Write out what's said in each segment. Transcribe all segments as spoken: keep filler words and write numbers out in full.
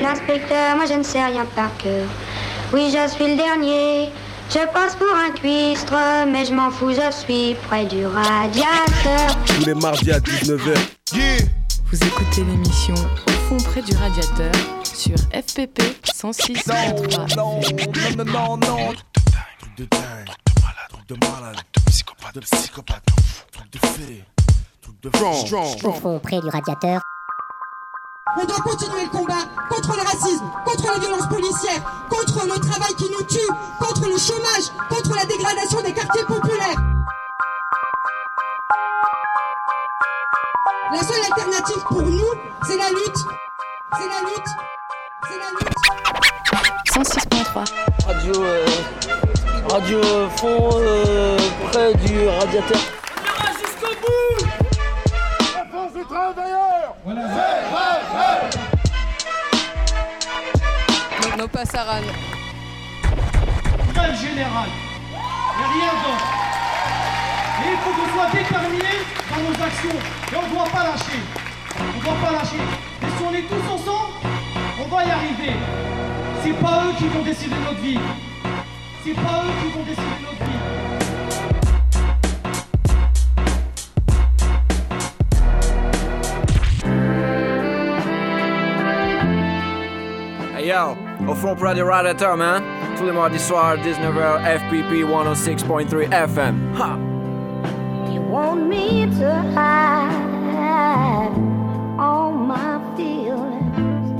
l'inspecteur, moi je ne sais rien par cœur. Oui, je suis le dernier, je passe pour un cuistre, mais je m'en fous, je suis près du radiateur. Tous les mardis à dix-neuf heures. Yeah. Vous écoutez l'émission Au fond près du radiateur sur F P P cent six point trois. Non, non, non, non, non. Truc de dingue, truc de malade, truc de malade, truc de psychopathe, de psychopathe, truc de fée, truc de strong. Au fond près du radiateur. On doit continuer le combat contre le racisme, contre les violences policières, contre le travail qui nous tue, contre le chômage, contre la dégradation des quartiers populaires. La seule alternative pour nous, c'est la lutte. C'est la lutte. C'est la lutte. cent six point trois. Radio, euh, radio fond euh, près du radiateur. On ira jusqu'au bout. La force du travailleur. Voilà. Nos passaran. Grève générale. Et rien d'autre. Et il faut qu'on soit déterminés dans nos actions. Et on ne doit pas lâcher. On ne doit pas lâcher. Et si on est tous ensemble, on va y arriver. C'est pas eux qui vont décider notre vie. C'est pas eux qui vont décider notre vie. Hey yo, au fond près du radiateur, man. Tous les mardis soirs, dix-neuf heures, F P P cent six point trois F M. Ha! You want me to hide all my feelings.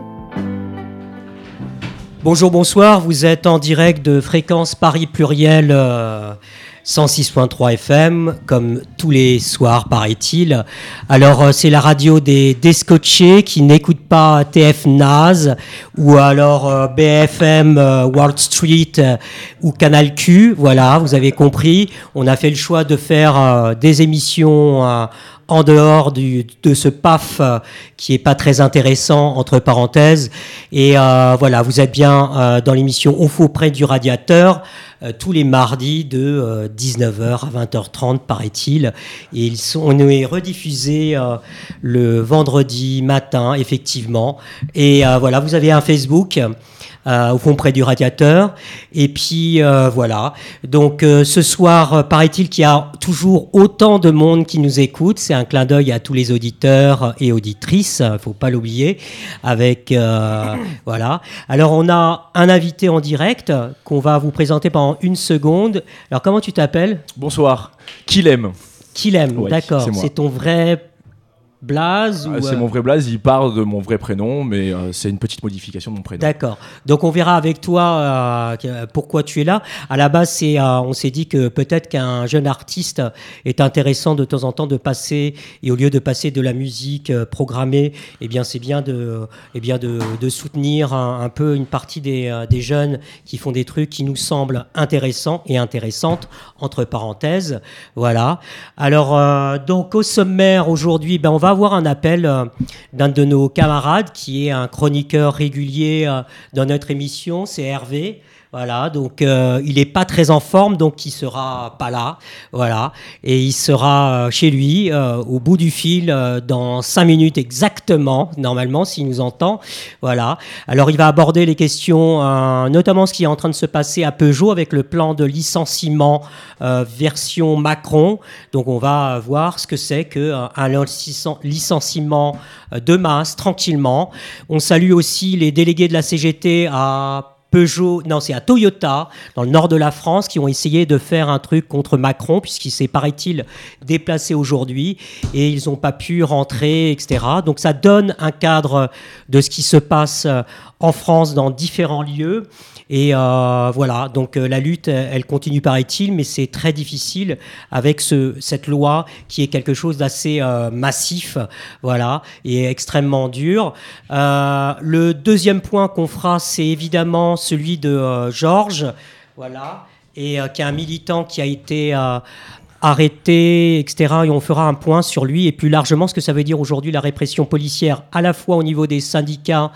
Bonjour, bonsoir, vous êtes en direct de Fréquence Paris Pluriel euh, cent six point trois F M, comme tous les soirs, paraît-il. Alors, euh, c'est la radio des descotchés qui n'écoutent pas T F Naz ou alors euh, B F M euh, Wall Street euh, ou Canal Q. Voilà, vous avez compris. On a fait le choix de faire euh, des émissions euh, en dehors du, de ce P A F euh, qui est pas très intéressant, entre parenthèses. Et euh, voilà, vous êtes bien euh, dans l'émission Au fond près du radiateur, euh, tous les mardis de euh, dix-neuf heures à vingt heures trente, paraît-il. Et ils sont, on est rediffusés euh, le vendredi matin, effectivement. Et euh, voilà, vous avez un Facebook. Euh, au fond près du radiateur, et puis euh, voilà. Donc euh, ce soir, euh, paraît-il qu'il y a toujours autant de monde qui nous écoute. C'est un clin d'œil à tous les auditeurs et auditrices, il faut pas l'oublier. Avec euh, voilà. Alors on a un invité en direct qu'on va vous présenter pendant une seconde. Alors comment tu t'appelles ? Bonsoir. Qui l'aime ? Qui l'aime ? Ouais, d'accord. c'est moi. C'est ton vrai blaze ou C'est euh... mon vrai blaze, il part de mon vrai prénom, mais euh, c'est une petite modification de mon prénom. D'accord. Donc on verra avec toi euh, pourquoi tu es là. À la base, c'est, euh, on s'est dit que peut-être qu'un jeune artiste est intéressant de temps en temps de passer, et au lieu de passer de la musique euh, programmée, eh bien c'est bien de, eh bien de, de soutenir un, un peu une partie des, euh, des jeunes qui font des trucs qui nous semblent intéressants et intéressantes, entre parenthèses. Voilà. Alors euh, donc au sommaire aujourd'hui, ben on va avoir un appel euh, d'un de nos camarades qui est un chroniqueur régulier euh, dans notre émission, c'est Hervé. Voilà, donc euh, il est pas très en forme, donc il sera pas là, voilà, et il sera euh, chez lui euh, au bout du fil euh, dans cinq minutes exactement, normalement s'il nous entend, voilà. Alors il va aborder les questions, euh, notamment ce qui est en train de se passer à Peugeot avec le plan de licenciement euh, version Macron. Donc on va voir ce que c'est que euh, un licenciement de masse tranquillement. On salue aussi les délégués de la C G T à Peugeot, non, c'est à Toyota, dans le nord de la France, qui ont essayé de faire un truc contre Macron, puisqu'il s'est, paraît-il, déplacé aujourd'hui, et ils n'ont pas pu rentrer, et cetera. Donc ça donne un cadre de ce qui se passe en France dans différents lieux. Et euh, voilà, donc euh, la lutte, elle continue, paraît-il, mais c'est très difficile avec ce, cette loi qui est quelque chose d'assez euh, massif, voilà, et extrêmement dur. Euh, le deuxième point qu'on fera, c'est évidemment celui de euh, Georges, voilà, et euh, qui est un militant qui a été euh, arrêté, et cetera. Et on fera un point sur lui et plus largement ce que ça veut dire aujourd'hui la répression policière, à la fois au niveau des syndicats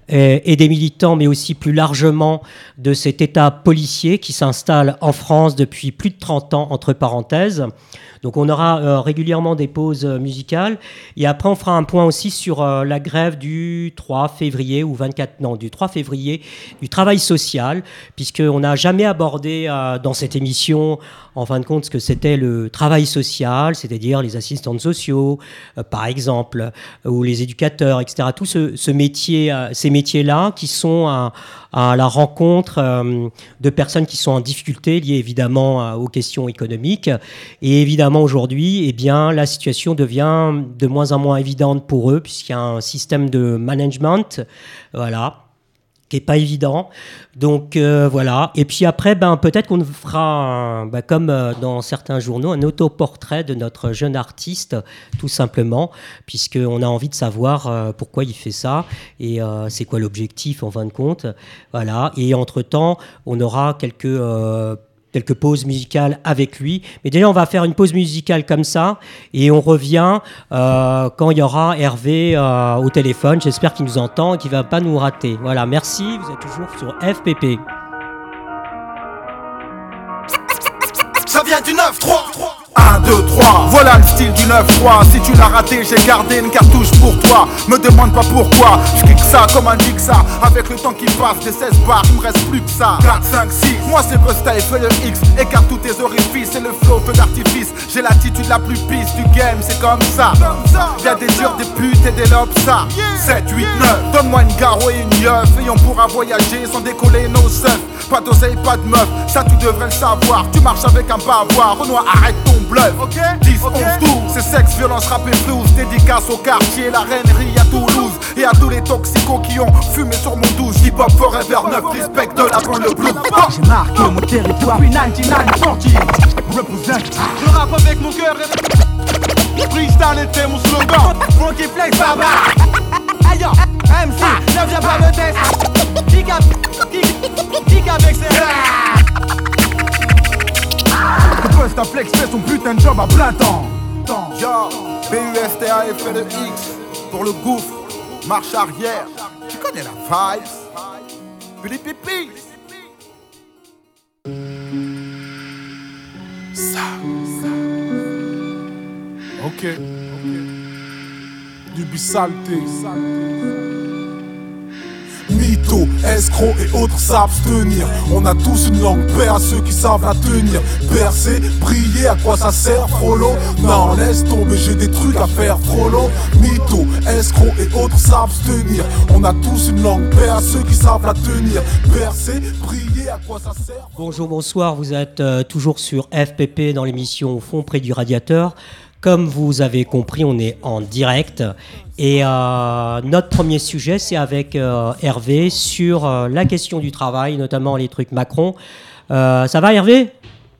et, et des militants, mais aussi plus largement de cet État policier qui s'installe en France depuis plus de trente ans, entre parenthèses. Donc on aura euh, régulièrement des pauses euh, musicales et après on fera un point aussi sur euh, la grève du trois février ou vingt-quatre, non, du trois février du travail social, puisqu'on n'a jamais abordé euh, dans cette émission en fin de compte ce que c'était le travail social, c'est-à-dire les assistants sociaux euh, par exemple, euh, ou les éducateurs, et cetera. Tout ce, ce métier, euh, ces métiers-là qui sont à, à la rencontre euh, de personnes qui sont en difficulté liées évidemment euh, aux questions économiques. Et évidemment aujourd'hui, eh bien, la situation devient de moins en moins évidente pour eux puisqu'il y a un système de management, voilà, qui n'est pas évident. Donc euh, voilà. Et puis après, ben, peut-être qu'on fera, un, ben, comme euh, dans certains journaux, un autoportrait de notre jeune artiste, tout simplement, puisqu'on a envie de savoir euh, pourquoi il fait ça et euh, c'est quoi l'objectif en fin de compte. Voilà. Et entre-temps, on aura quelques... Euh, quelques pauses musicales avec lui. Mais déjà, on va faire une pause musicale comme ça et on revient euh, quand il y aura Hervé euh, au téléphone. J'espère qu'il nous entend et qu'il ne va pas nous rater. Voilà, merci. Vous êtes toujours sur F P P. Ça vient du neuf trois. un, deux, trois, voilà le style du neuf trois. Si tu l'as raté, j'ai gardé une cartouche pour toi. Me demande pas pourquoi, je kick ça comme un Dixa. Avec le temps qui passe, des seize bars, il me reste plus que ça. Quatre, cinq, six, moi c'est Busta et fais le X. Écarte tous tes orifices et le flow, feu d'artifice. J'ai l'attitude la plus pisse du game, c'est comme ça. Y'a des durs, des putes et des lobes, ça. sept, huit, neuf, donne-moi une garo et une yeuf. Et on pourra voyager sans décoller nos seufs. Pas d'oseille, pas de meuf, ça tu devrais le savoir. Tu marches avec un bavoir, Renoir, arrête ton bluff. Okay. dix, okay. onze, douze, c'est sexe, violence, rap et flouze. Dédicace au quartier, la reinerie à Toulouse. Et à tous les toxicos qui ont fumé sur mon douze. Hip-hop forever neuf, respect de la banlieue blue. J'ai marqué mon territoire, une quatre-vingt-dix-neuf forty. Represent. Je rappe avec mon cœur et... Freestyle était mon slogan. Funky Flex, baba. Aïe, M C, ne viens pas me tester. Kick up, kick, kick avec ses rats. Busta Flex fait son putain de job à plein temps. Yo, B U S T A F fait le X. Pour le gouffre, marche arrière. Tu connais la vibe. Pili pipi. Ça. Ok. Du bisalté. Mytho, escrocs et autres s'abstenir. On a tous une langue paix à ceux qui savent la tenir. Percer, prier, à quoi ça sert, frollo? Non, laisse tomber, j'ai des trucs à faire, frollo. Mytho, escrocs et autres s'abstenir. On a tous une langue paix à ceux qui savent la tenir. Percer, prier, à quoi ça sert? Bonjour, bonsoir, vous êtes euh, toujours sur F P P dans l'émission Au fond près du radiateur. Comme vous avez compris, on est en direct et euh, notre premier sujet, c'est avec euh, Hervé sur euh, la question du travail, notamment les trucs Macron. Euh, ça va, Hervé?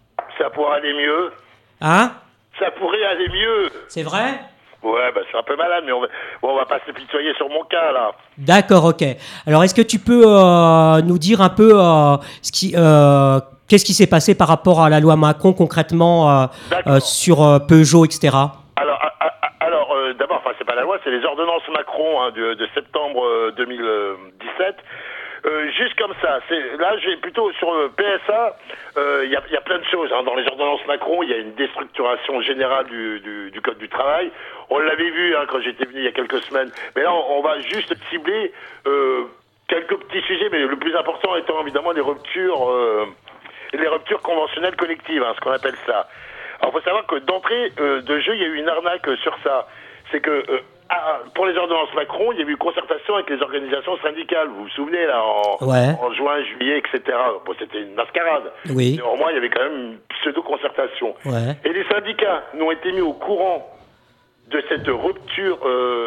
Ça pourrait aller mieux. Hein? Ça pourrait aller mieux. C'est vrai? Ouais, bah c'est un peu malade, mais on va, bon, on va pas se pitoyer sur mon cas, là. D'accord, ok. Alors, est-ce que tu peux euh, nous dire un peu euh, ce qui... Euh, Qu'est-ce qui s'est passé par rapport à la loi Macron concrètement euh, euh, sur euh, Peugeot, et cetera? Alors, à, à, alors euh, d'abord, enfin, c'est pas la loi, c'est les ordonnances Macron hein, de, de septembre euh, deux mille dix-sept. Euh, juste comme ça. C'est, là, j'ai plutôt sur le P S A, il euh, y, y a plein de choses. Hein. Dans les ordonnances Macron, il y a une déstructuration générale du, du, du code du travail. On l'avait vu hein, quand j'étais venu il y a quelques semaines. Mais là, on, on va juste cibler euh, quelques petits sujets, mais le plus important étant évidemment les ruptures. Euh, les ruptures conventionnelles collectives, hein, ce qu'on appelle ça. Alors, il faut savoir que d'entrée euh, de jeu, il y a eu une arnaque euh, sur ça. C'est que, euh, ah, pour les ordonnances Macron, il y a eu une concertation avec les organisations syndicales. Vous vous souvenez, là, en, ouais. en juin, juillet, et cetera. Bon, c'était une mascarade. Oui. Néanmoins, il y avait quand même une pseudo-concertation. Ouais. Et les syndicats n'ont été mis au courant de cette rupture,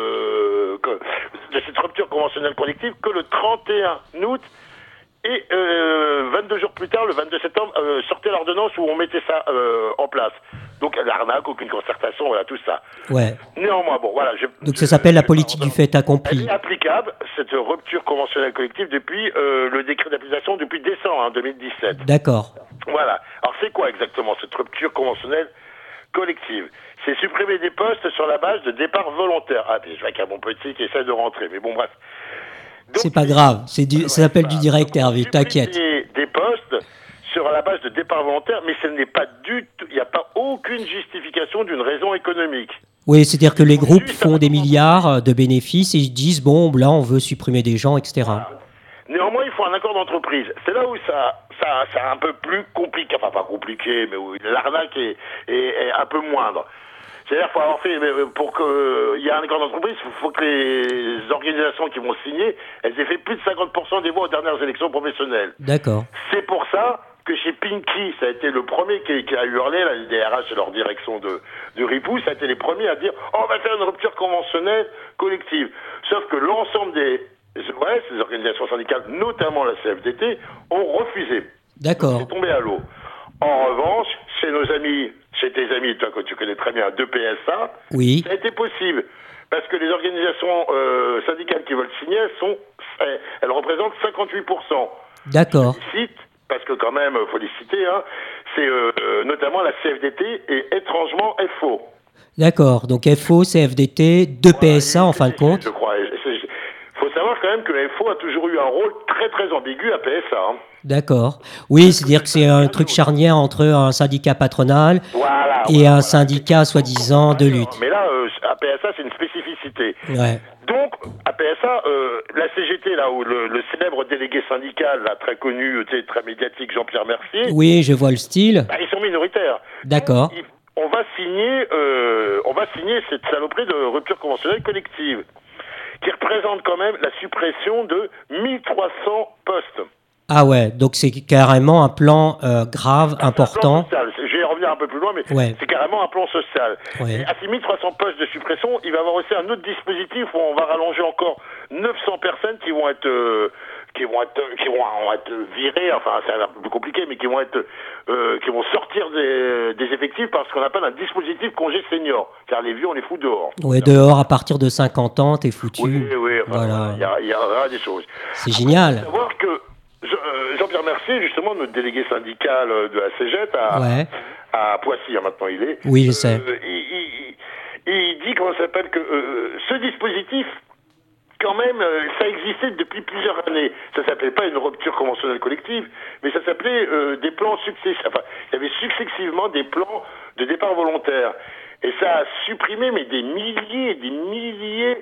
euh, que, de cette rupture conventionnelle collective que le trente et un août. Et euh, vingt-deux jours plus tard, le vingt-deux septembre, euh, sortait l'ordonnance où on mettait ça euh, en place. Donc l'arnaque, aucune concertation, voilà, tout ça. Ouais. Néanmoins, bon, voilà. Je, Donc ça s'appelle la politique du fait accompli. Elle est applicable, cette rupture conventionnelle collective, depuis euh, le décret d'application depuis décembre hein, deux mille dix-sept. D'accord. Voilà. Alors c'est quoi exactement cette rupture conventionnelle collective? C'est supprimer des postes sur la base de départ volontaire. Ah, puis je vois qu'il y a mon petit qui essaie de rentrer, mais bon, bref. C'est pas grave, c'est du, ça s'appelle du direct, Hervé, t'inquiète. Des, des postes sur la base de départ volontaire, mais ce n'est pas du tout, il n'y a pas aucune justification d'une raison économique. Oui, c'est-à-dire que les groupes font des milliards de bénéfices et ils disent, bon, là, on veut supprimer des gens, et cetera. Voilà. Néanmoins, il faut un accord d'entreprise. C'est là où ça, ça, c'est un peu plus compliqué, enfin pas compliqué, mais où l'arnaque est, est, est un peu moindre. C'est-à-dire qu'il faut avoir fait, pour qu'il y ait un accord d'entreprise, il faut que les organisations qui vont signer, elles aient fait plus de cinquante pour cent des voix aux dernières élections professionnelles. D'accord. C'est pour ça que chez Pinky, ça a été le premier qui, qui a hurlé, là, les D R H et leur direction de, de Ripoux, ça a été les premiers à dire oh, on va faire une rupture conventionnelle collective. Sauf que l'ensemble des ouais, ces organisations syndicales, notamment la C F D T, ont refusé. D'accord. C'est tombé à l'eau. En revanche, chez nos amis, chez tes amis, toi que tu connais très bien, de P S A, oui. ça a été possible. Parce que les organisations euh, syndicales qui veulent signer, elles, sont, elles, elles représentent cinquante-huit pour cent. D'accord. Je les cite, parce que quand même, il faut les citer, hein, c'est euh, euh, notamment la C F D T et étrangement F O. D'accord, donc F O, C F D T, deux P S A voilà, en fin de compte. Je crois. Il faut savoir quand même que F O a toujours eu un rôle très très ambigu à P S A. Hein. D'accord. Oui, c'est-à-dire que c'est un truc charnière entre un syndicat patronal voilà, et voilà, un voilà. syndicat soi-disant de lutte. Mais là, euh, à P S A, c'est une spécificité. Ouais. Donc, à P S A, euh, la C G T, là où le, le célèbre délégué syndical, là, très connu, très médiatique, Jean-Pierre Mercier. Oui, je vois le style. Bah, ils sont minoritaires. D'accord. Donc, on va signer, euh, on va signer cette saloperie de rupture conventionnelle collective, qui représente quand même la suppression de mille trois cents postes. Ah ouais, donc c'est carrément un plan euh, grave, c'est important. Un plan social. Je vais revenir un peu plus loin, mais ouais. c'est carrément un plan social. Ouais. Et à ces mille trois cents postes de suppression, il va y avoir aussi un autre dispositif où on va rallonger encore neuf cents personnes qui vont être, euh, qui vont être, qui vont être virées. Enfin, c'est un peu plus compliqué, mais qui vont être, euh, qui vont sortir des, des effectifs par ce qu'on appelle un dispositif congé senior. Car les vieux, on les fout dehors. Ouais, dehors à partir de cinquante ans, t'es foutu. Oui, oui. Enfin, voilà. Il y a, il y aura des choses. C'est génial. Il faut savoir que Jean-Pierre Mercier, justement, notre délégué syndical de la C G T à, ouais. à Poissy, hein, maintenant il est. Oui, je sais. Euh, il, il, il dit, comment ça s'appelle, que euh, ce dispositif, quand même, euh, ça existait depuis plusieurs années. Ça s'appelait pas une rupture conventionnelle collective, mais ça s'appelait euh, des plans successifs. Enfin, il y avait successivement des plans de départ volontaire. Et ça a supprimé, mais des milliers et des milliers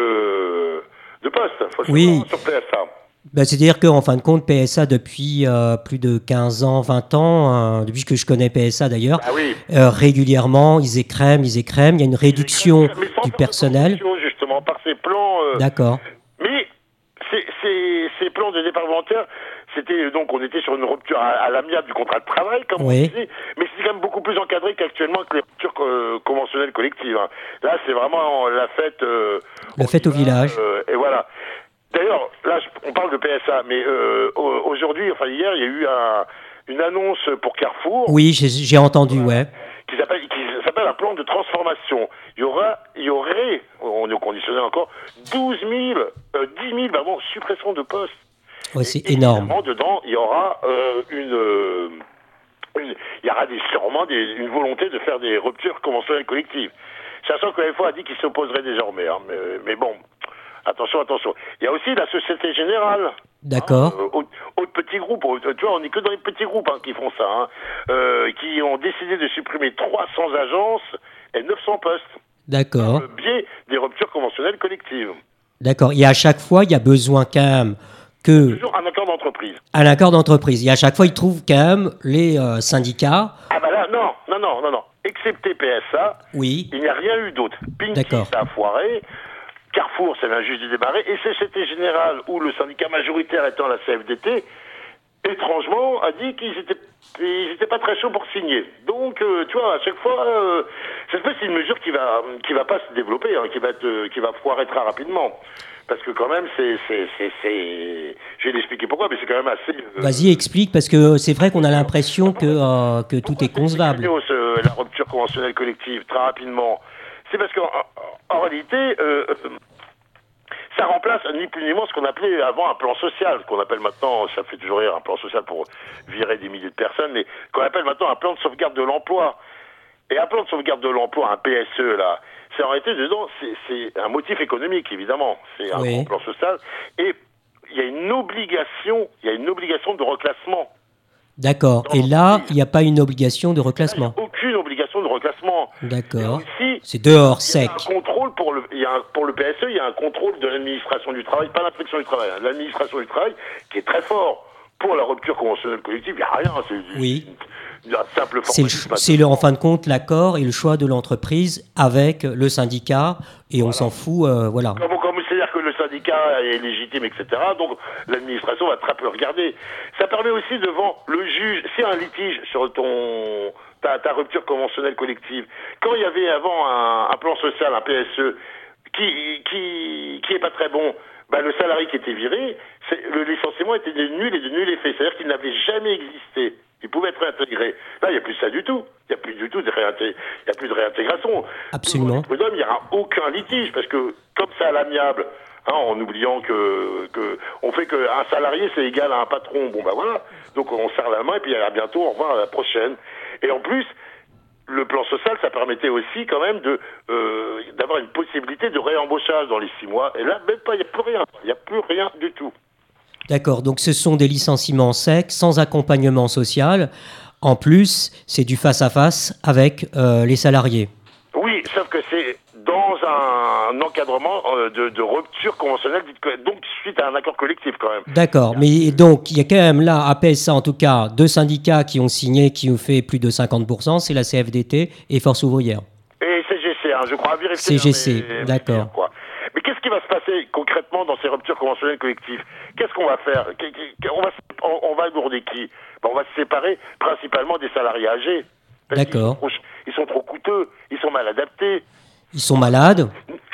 de, de postes. Faut oui. Sur P S A. Ben, c'est-à-dire qu'en fin de compte, P S A, depuis euh, plus de quinze ans, vingt ans, euh, depuis que je connais P S A d'ailleurs, ah oui. euh, régulièrement, ils écrèment, ils écrèment, il y a une réduction du personnel. Justement, par ces plans... Euh, D'accord. Mais ces, ces, ces plans de départ volontaire, c'était donc, on était sur une rupture à, à l'amiable du contrat de travail, comme oui. on disait, mais c'est quand même beaucoup plus encadré qu'actuellement que les ruptures euh, conventionnelles collectives. Hein. Là, c'est vraiment la fête... Euh, la fête au village. Euh, et voilà. D'ailleurs, là, on parle de P S A, mais euh, aujourd'hui, enfin hier, il y a eu un, une annonce pour Carrefour. Oui, j'ai, j'ai entendu, ouais. Qui s'appelle, qui s'appelle un plan de transformation. Il y aura, il y aurait, on est conditionné encore, douze mille, euh, dix mille, pardon, suppressions de postes. Ouais, c'est Et énorme. Dedans, il y aura euh, une, euh, une, il y aura des, sûrement des, une volonté de faire des ruptures conventionnelles collectives. Sachant que la F O a dit qu'il s'opposerait désormais, hein, mais, mais bon. Attention, attention. Il y a aussi la Société Générale. D'accord. Hein, euh, autre, autre petit groupe. Tu vois, on n'est que dans les petits groupes hein, qui font ça. Hein, euh, qui ont décidé de supprimer trois cents agences et neuf cents postes. D'accord. Par le biais des ruptures conventionnelles collectives. D'accord. Et à chaque fois, il y a besoin quand même que... Toujours un accord d'entreprise. Un accord d'entreprise. Et à chaque fois, ils trouvent quand même les euh, syndicats... Ah bah là, non, non, non, non, non. Excepté P S A, oui. il n'y a rien eu d'autre. Pinky, ça a foiré. Carrefour, c'est l'injuste du démarré, et C G T Générale, où le syndicat majoritaire étant la C F D T, étrangement, a dit qu'ils étaient, ils étaient pas très chauds pour signer. Donc, euh, tu vois, à chaque fois, euh, cette fois, c'est une mesure qui va, qui va pas se développer, hein, qui va être, euh, qui va foirer très rapidement. Parce que quand même, c'est, c'est, c'est, c'est... je vais l'expliquer pourquoi, mais c'est quand même assez... Euh... Vas-y, explique, parce que c'est vrai qu'on a l'impression que, euh, que tout est concevable. Euh, la rupture conventionnelle collective, très rapidement, c'est parce qu'en en, en réalité, euh, ça remplace ni plus ni moins ce qu'on appelait avant un plan social, ce qu'on appelle maintenant, ça fait toujours rire, un plan social pour virer des milliers de personnes, mais qu'on appelle maintenant un plan de sauvegarde de l'emploi. Et un plan de sauvegarde de l'emploi, un P S E, là, c'est en réalité dedans, c'est, c'est un motif économique, évidemment. C'est un oui. grand plan social. Et il y a une obligation, il y a une obligation de reclassement. D'accord. Et là, il n'y a pas une obligation de reclassement. Aucune obligation de reclassement. D'accord. Ici, c'est dehors, il y a sec. un contrôle pour le, il y a un, pour le P S E, il y a un contrôle de l'administration du travail, pas l'inspection du travail, hein, l'administration du travail qui est très fort. Pour la rupture conventionnelle collective, il n'y a rien. C'est oui. une, une simple c'est, le, c'est le, en fin de compte l'accord et le choix de l'entreprise avec le syndicat et voilà. On s'en fout. Euh, voilà. Comme, comme c'est-à-dire que le syndicat est légitime, et cetera. Donc l'administration va très peu regarder. Ça permet aussi devant le juge, s'il y a un litige sur ton ta, ta rupture conventionnelle collective, quand il y avait avant un, un plan social, un P S E, qui qui qui est pas très bon. Bah, le salarié qui était viré, c'est, le licenciement était de nul et de nul effet. C'est-à-dire qu'il n'avait jamais existé. Il pouvait être réintégré. Là, il n'y a plus ça du tout. Il n'y a plus du tout de réinté- il y a plus de réintégration. Absolument. Pour il n'y aura aucun litige parce que comme c'est à l'amiable, hein, en oubliant que, que on fait qu'un salarié c'est égal à un patron. Bon bah voilà. Donc on serre la main et puis à bientôt. Au revoir à la prochaine. Et en plus. Le plan social, ça permettait aussi quand même de euh, d'avoir une possibilité de réembauchage dans les six mois. Et là, même pas, il n'y a plus rien. Il n'y a plus rien du tout. D'accord, donc ce sont des licenciements secs, sans accompagnement social. En plus, c'est du face-à-face avec euh, les salariés. Oui, sauf que c'est dans un encadrement euh, de, de rupture conventionnelle, donc suite à un accord collectif quand même. D'accord, mais donc il y a quand même là, à P S A en tout cas, deux syndicats qui ont signé, qui ont fait plus de cinquante pour cent, c'est la C F D T et Force ouvrière. Et C G C, hein, je crois, à vérifier. C G C, mais, d'accord. Quoi. Mais qu'est-ce qui va se passer concrètement dans ces ruptures conventionnelles collectives? Qu'est-ce qu'on va faire? on va, on, on va alourdir qui? Ben, on va se séparer principalement des salariés âgés. D'accord. Ils sont, trop, ils sont trop coûteux, ils sont mal adaptés. Ils sont malades.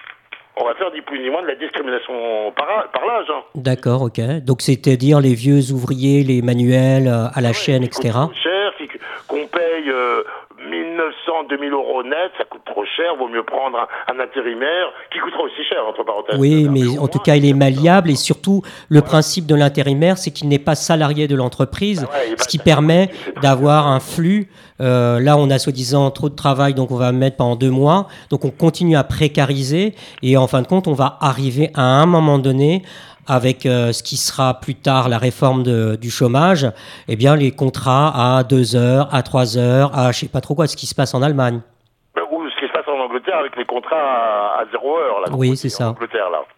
On va faire ni plus ni moins de la discrimination par, par l'âge. Hein. D'accord, ok. Donc c'est-à-dire les vieux ouvriers, les manuels euh, à la ouais, chaîne, et cetera. Trop cher, qu'on paye euh, mille neuf cents, deux mille euros net, ça coûte trop cher, vaut mieux prendre un, un intérimaire qui coûtera aussi cher, entre parenthèses. Oui, mais, mais en tout cas, il est malléable et surtout, le ouais. principe de l'intérimaire, c'est qu'il n'est pas salarié de l'entreprise, ah ouais, ce qui permet d'avoir un flux. Euh, là, on a soi-disant trop de travail, donc on va mettre pendant deux mois. Donc on continue à précariser et en fin de compte, on va arriver à un moment donné avec euh, ce qui sera plus tard la réforme de, du chômage, eh bien les contrats à deux heures, à trois heures, à je sais pas trop quoi, ce qui se passe en Allemagne. Ou ce qui se passe en Angleterre avec les contrats à, à zéro heure. Là, oui, c'est ça. En Angleterre, là.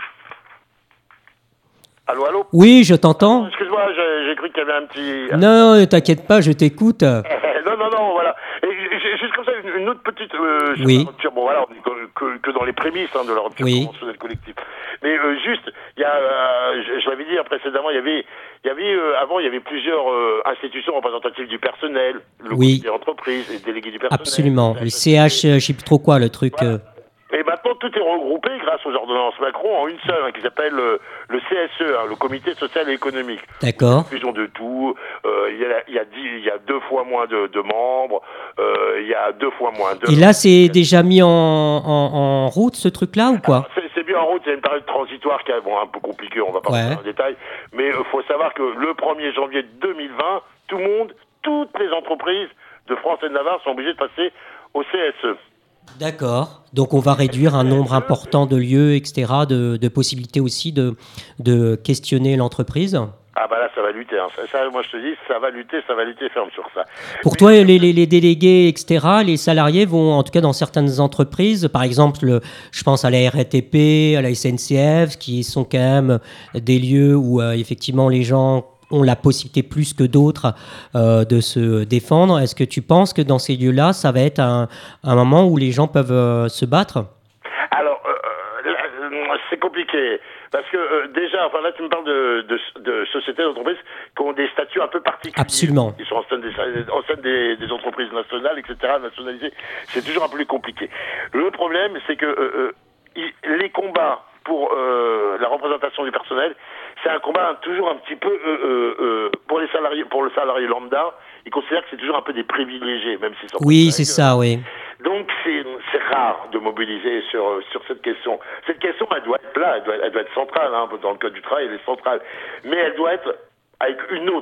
Allô, allô? Oui, je t'entends. Excuse-moi, j'ai, j'ai cru qu'il y avait un petit... Non, ne t'inquiète pas, je t'écoute. non, non, non, voilà. Et j'ai, juste comme ça, une, une autre petite... Euh, oui. Rupture. Bon, voilà, on dit que, que, que dans les prémices hein, de la rupture oui. conventionnelle collective. Mais euh, juste, il y a, euh, je, je l'avais dit précédemment, il y avait, il y avait euh, avant, il y avait plusieurs euh, institutions représentatives du personnel, le oui. comité d'entreprise, les délégués du personnel. Absolument. Le C H, je ne sais plus trop quoi, le truc... Voilà. Euh... Et maintenant, tout est regroupé grâce aux ordonnances Macron en une seule, hein, qui s'appelle euh, le C S E, hein, le Comité social et économique. D'accord. Fusion de tout. Euh, il y a, il y a dix, il y a deux fois moins de, de membres. Euh, il y a deux fois moins de. Et là, c'est déjà mis en, en, en route ce truc-là ou quoi? Alors, c'est, c'est bien en route. Il y a une période transitoire qui est bon, un peu compliquée. On va pas rentrer ouais. dans le détail. Mais il euh, faut savoir que le premier janvier deux mille vingt, tout le monde, toutes les entreprises de France et de Navarre sont obligées de passer au C S E. D'accord. Donc on va réduire un nombre important de lieux, et cetera, de, de possibilités aussi de, de questionner l'entreprise. Ah bah là, ça va lutter. Hein. Ça, ça, moi, je te dis, ça va lutter, ça va lutter ferme sur ça. Pour Mais... toi, les, les, les délégués, et cetera, les salariés vont, en tout cas dans certaines entreprises, par exemple, le, je pense à la R A T P, à la S N C F, qui sont quand même des lieux où euh, effectivement les gens ont la possibilité plus que d'autres euh, de se défendre. Est-ce que tu penses que dans ces lieux-là, ça va être un, un moment où les gens peuvent euh, se battre? Alors, euh, là, c'est compliqué. Parce que euh, déjà, enfin là tu me parles de, de, de sociétés, d'entreprises qui ont des statuts un peu particuliers. Absolument. Ils sont en scène des, en scène des, des entreprises nationales, et cetera, nationalisées. C'est toujours un peu plus compliqué. Le problème, c'est que euh, euh, les combats pour euh, la représentation du personnel, c'est un combat toujours un petit peu euh, euh, euh, pour les salariés, pour le salarié lambda. Ils considèrent que c'est toujours un peu des privilégiés, même s'ils sont. Oui, c'est ça, oui. Donc c'est, c'est rare de mobiliser sur sur cette question. Cette question, elle doit être là, elle doit, elle doit être centrale hein, dans le code du travail, elle est centrale, mais elle doit être avec une autre,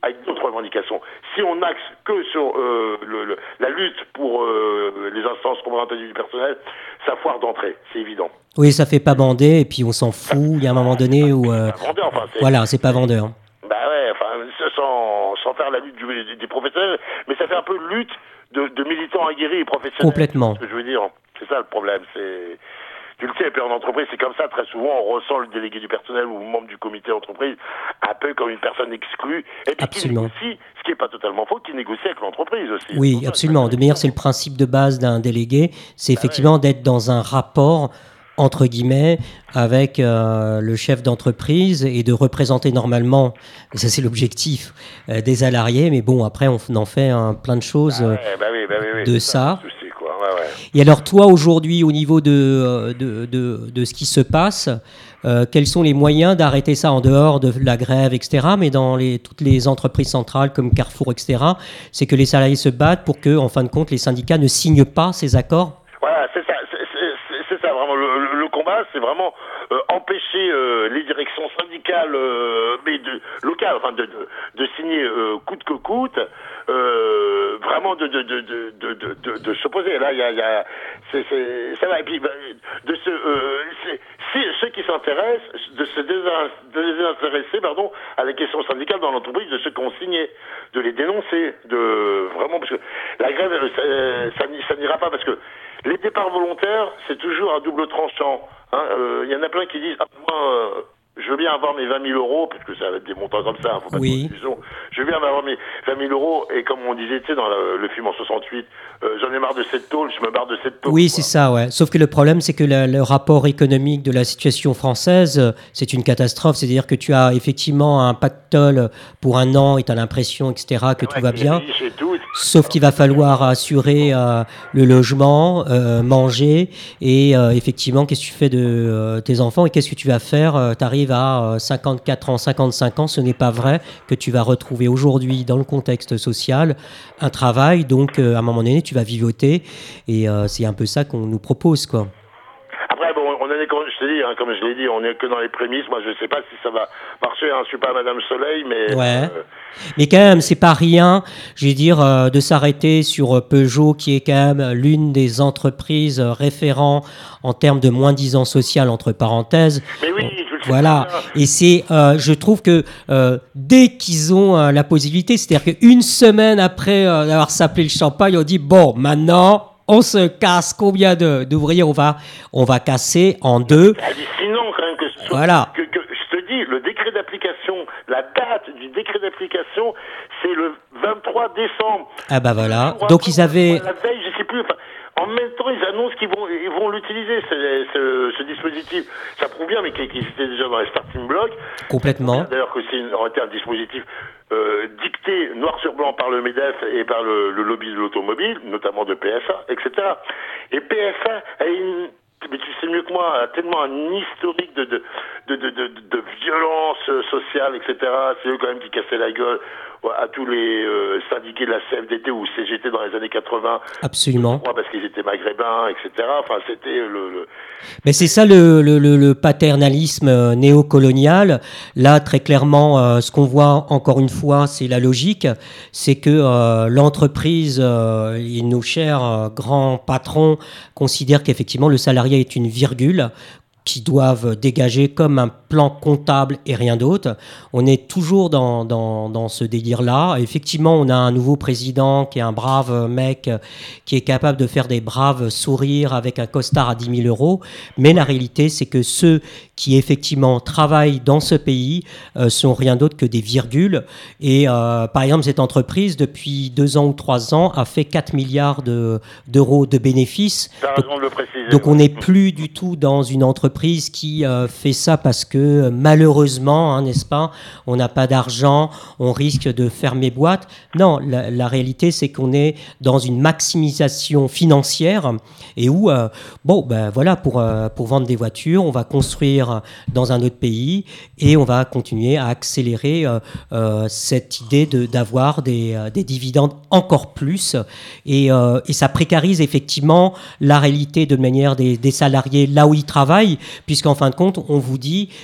avec d'autres revendications. Si on n'axe que sur euh, le, le, la lutte pour euh, les instances représentatives du personnel, ça foire d'entrée, c'est évident. Oui, ça fait pas bander, et puis on s'en fout. Il y a un moment donné où... Euh, c'est pas vendeur, enfin, c'est, voilà, c'est pas vendeur. Bah ouais, enfin, sans, sans faire la lutte du, des, des professionnels, mais ça fait un peu lutte de, de militants aguerris et professionnels. Complètement. C'est ce que je veux dire. C'est ça le problème, c'est... Tu le sais, puis en entreprise, c'est comme ça, très souvent, on ressent le délégué du personnel ou le membre du comité d'entreprise un peu comme une personne exclue, et puis qui négocie, ce qui n'est pas totalement faux, qui négocie avec l'entreprise aussi. Oui, absolument. De manière, c'est le principe de base d'un délégué, c'est bah effectivement ouais. d'être dans un rapport, entre guillemets, avec euh, le chef d'entreprise et de représenter normalement, et ça c'est l'objectif, euh, des salariés, mais bon, après, on en fait hein, plein de choses bah ouais, bah oui, bah oui, oui, de ça. ça. Et alors toi aujourd'hui au niveau de, de, de, de ce qui se passe, euh, quels sont les moyens d'arrêter ça en dehors de la grève, et cetera. Mais dans les, toutes les entreprises centrales comme Carrefour, et cetera, c'est que les salariés se battent pour que, en fin de compte, les syndicats ne signent pas ces accords. Voilà, c'est ça, c'est, c'est, c'est ça vraiment le, le, le combat, c'est vraiment euh, empêcher euh, les directions syndicales, euh, mais de locales, enfin de, de, de signer euh, coûte que coûte. Euh, vraiment de de de de de de, de, de s'opposer. Là, il y a, il y a c'est, c'est ça va. Et puis de se euh, c'est, si ceux qui s'intéressent de se désintéresser, pardon, à la question syndicale dans l'entreprise, de ceux qui ont signé, de les dénoncer, de vraiment parce que la grève ça, ça, ça n'ira pas parce que les départs volontaires c'est toujours à double tranchant. Il hein. euh, y en a plein qui disent ah, moi. Euh, je veux bien avoir mes vingt mille euros, puisque ça va être des montants comme ça, hein, faut pas oui. de confusion. Je veux bien avoir mes vingt mille euros, et comme on disait, tu sais, dans le, le film en soixante-huit, euh, j'en ai marre de cette tôle, je me barre de cette tôle. Oui, quoi. C'est ça, ouais. Sauf que le problème, c'est que le, le rapport économique de la situation française, c'est une catastrophe. C'est-à-dire que tu as effectivement un pactole pour un an, et tu as l'impression, et cetera, que ouais, tout va bien. Tout, sauf qu'il va falloir assurer euh, le logement, euh, manger, et euh, effectivement, qu'est-ce que tu fais de euh, tes enfants, et qu'est-ce que tu vas faire euh, t'arrives à cinquante-quatre ans, cinquante-cinq ans, ce n'est pas vrai que tu vas retrouver aujourd'hui dans le contexte social un travail, donc euh, à un moment donné tu vas vivoter et euh, c'est un peu ça qu'on nous propose quoi. Après bon, on est comme je te dis, hein, comme je l'ai dit, on est que dans les prémices. Moi je sais pas si ça va marcher, hein, je suis pas Madame Soleil, mais ouais. Euh... Mais quand même, c'est pas rien, je veux dire, euh, de s'arrêter sur Peugeot, qui est quand même l'une des entreprises référents en termes de moins-disant social, entre parenthèses. Mais oui, je le sais voilà. Bien. Et c'est, euh, je trouve que euh, dès qu'ils ont euh, la possibilité, c'est-à-dire qu'une semaine après euh, avoir sapé le champagne, on dit bon, maintenant. On se casse. Combien de, d'ouvriers on va, on va casser en deux. C'est hallucinant quand même que ce soit, voilà. que, que je te dis, le décret d'application, la date du décret d'application, c'est le vingt-trois décembre. Ah bah voilà. Donc ils avaient. La veille, je sais plus. Enfin, en même temps, ils annoncent qu'ils vont, ils vont l'utiliser, ce, ce, ce dispositif. Ça prouve bien, mais qu'ils étaient déjà dans les starting blocks. Complètement. D'ailleurs, que c'est une, aurait été un dispositif euh, dicté noir sur blanc par le MEDEF et par le, le lobby de l'automobile, notamment de P S A, et cetera. Et P S A a une, mais tu sais mieux que moi, a tellement un historique de de de de, de, de violence sociale, et cetera. C'est eux quand même qui cassaient la gueule à tous les euh, syndiqués de la C F D T ou C G T dans les années quatre-vingts. Absolument. Parce qu'ils étaient maghrébins, et cetera. Enfin, c'était le... le... Mais c'est ça le, le, le paternalisme néocolonial. Là, très clairement, euh, ce qu'on voit, encore une fois, c'est la logique. C'est que euh, l'entreprise euh, et nos chers euh, grands patrons considèrent qu'effectivement, le salarié est une virgule qui doivent dégager comme un plan comptable et rien d'autre. On est toujours dans, dans, dans ce délire-là. Effectivement, on a un nouveau président qui est un brave mec qui est capable de faire des braves sourires avec un costard à dix mille euros. Mais la réalité, c'est que ceux qui effectivement travaillent dans ce pays euh, sont rien d'autre que des virgules. Et euh, par exemple, cette entreprise, depuis deux ans ou trois ans, a fait quatre milliards de, d'euros de bénéfices. T'as raison de le préciser. Donc on n'est plus du tout dans une entreprise qui euh, fait ça parce que euh, malheureusement, hein, n'est-ce pas, on n'a pas d'argent, on risque de fermer boîte. Non, la, la réalité, c'est qu'on est dans une maximisation financière et où, euh, bon, ben voilà, pour, euh, pour vendre des voitures, on va construire dans un autre pays et on va continuer à accélérer euh, euh, cette idée de, d'avoir des, euh, des dividendes encore plus et, euh, et ça précarise effectivement la réalité de manière des, des salariés là où ils travaillent, puisqu'en fin de compte, on vous dit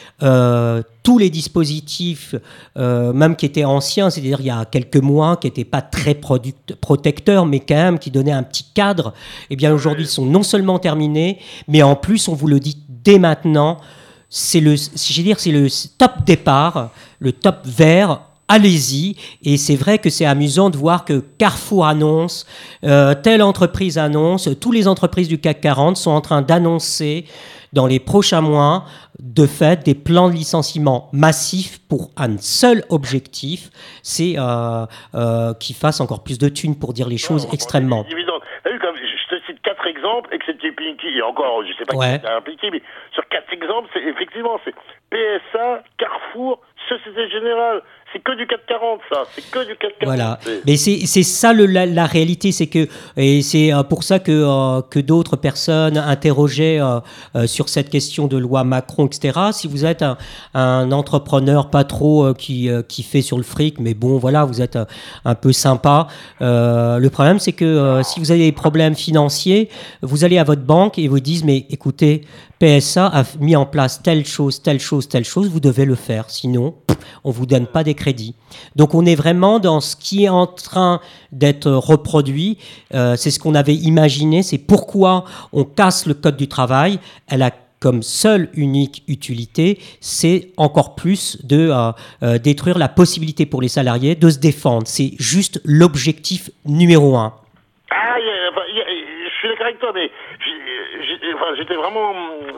euh, tous les dispositifs, euh, même qui étaient anciens, c'est-à-dire il y a quelques mois, qui n'étaient pas très product- protecteurs, mais quand même qui donnaient un petit cadre, eh bien aujourd'hui sont non seulement terminés, mais en plus, on vous le dit dès maintenant, c'est le, si je veux dire, c'est le top départ, le top vert. Allez-y, et c'est vrai que c'est amusant de voir que Carrefour annonce, euh, telle entreprise annonce, toutes les entreprises du C A C quarante sont en train d'annoncer dans les prochains mois, de fait, des plans de licenciement massifs pour un seul objectif, c'est euh, euh, qu'ils fassent encore plus de thunes, pour dire les choses non, extrêmement. C'est évident. T'as vu, comme je te cite quatre exemples, excepté Pinky, et encore, je sais pas ouais. qui est impliqué, mais sur quatre exemples, c'est effectivement, c'est P S A, Carrefour, Société Générale. C'est que du C A C quarante, ça. C'est que du C A C quarante. Voilà. C'est... Mais c'est, c'est ça le, la, la réalité, c'est que et c'est pour ça que euh, que d'autres personnes interrogeaient euh, euh, sur cette question de loi Macron, et cetera. Si vous êtes un, un entrepreneur pas trop euh, qui euh, qui fait sur le fric, mais bon, voilà, vous êtes euh, un peu sympa. Euh, le problème, c'est que euh, si vous avez des problèmes financiers, vous allez à votre banque et vous disent, mais écoutez, P S A a mis en place telle chose, telle chose, telle chose, vous devez le faire. Sinon, on vous donne pas des crédits. Donc, on est vraiment dans ce qui est en train d'être reproduit. Euh, c'est ce qu'on avait imaginé. C'est pourquoi on casse le code du travail. Elle a comme seule unique utilité, c'est encore plus de euh, euh, détruire la possibilité pour les salariés de se défendre. C'est juste l'objectif numéro un. Ah, y a, enfin, y a, je suis d'accord avec toi, mais j'ai, j'ai, enfin, j'étais vraiment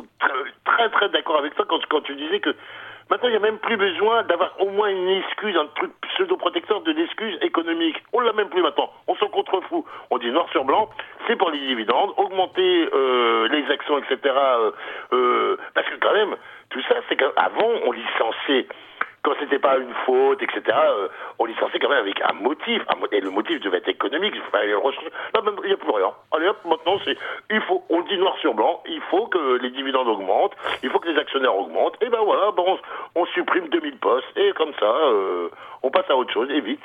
très, très d'accord avec toi quand, quand tu disais que maintenant, il n'y a même plus besoin d'avoir au moins une excuse, un truc pseudo-protecteur de l'excuse économique. On l'a même plus maintenant. On s'en contrefout. On dit noir sur blanc, c'est pour les dividendes, augmenter euh, les actions, et cetera. Euh, euh, parce que quand même, tout ça, c'est qu'avant, on licenciait. Quand c'était pas une faute, et cetera, euh, on licenciait quand même avec un motif. Un, et le motif devait être économique. Il fallait le rechercher. Là, il n'y a plus rien. Allez hop, maintenant, c'est, il faut, on le dit noir sur blanc, il faut que les dividendes augmentent, il faut que les actionnaires augmentent, et ben voilà, bon, on, on supprime deux mille postes, et comme ça, euh, on passe à autre chose, et vite.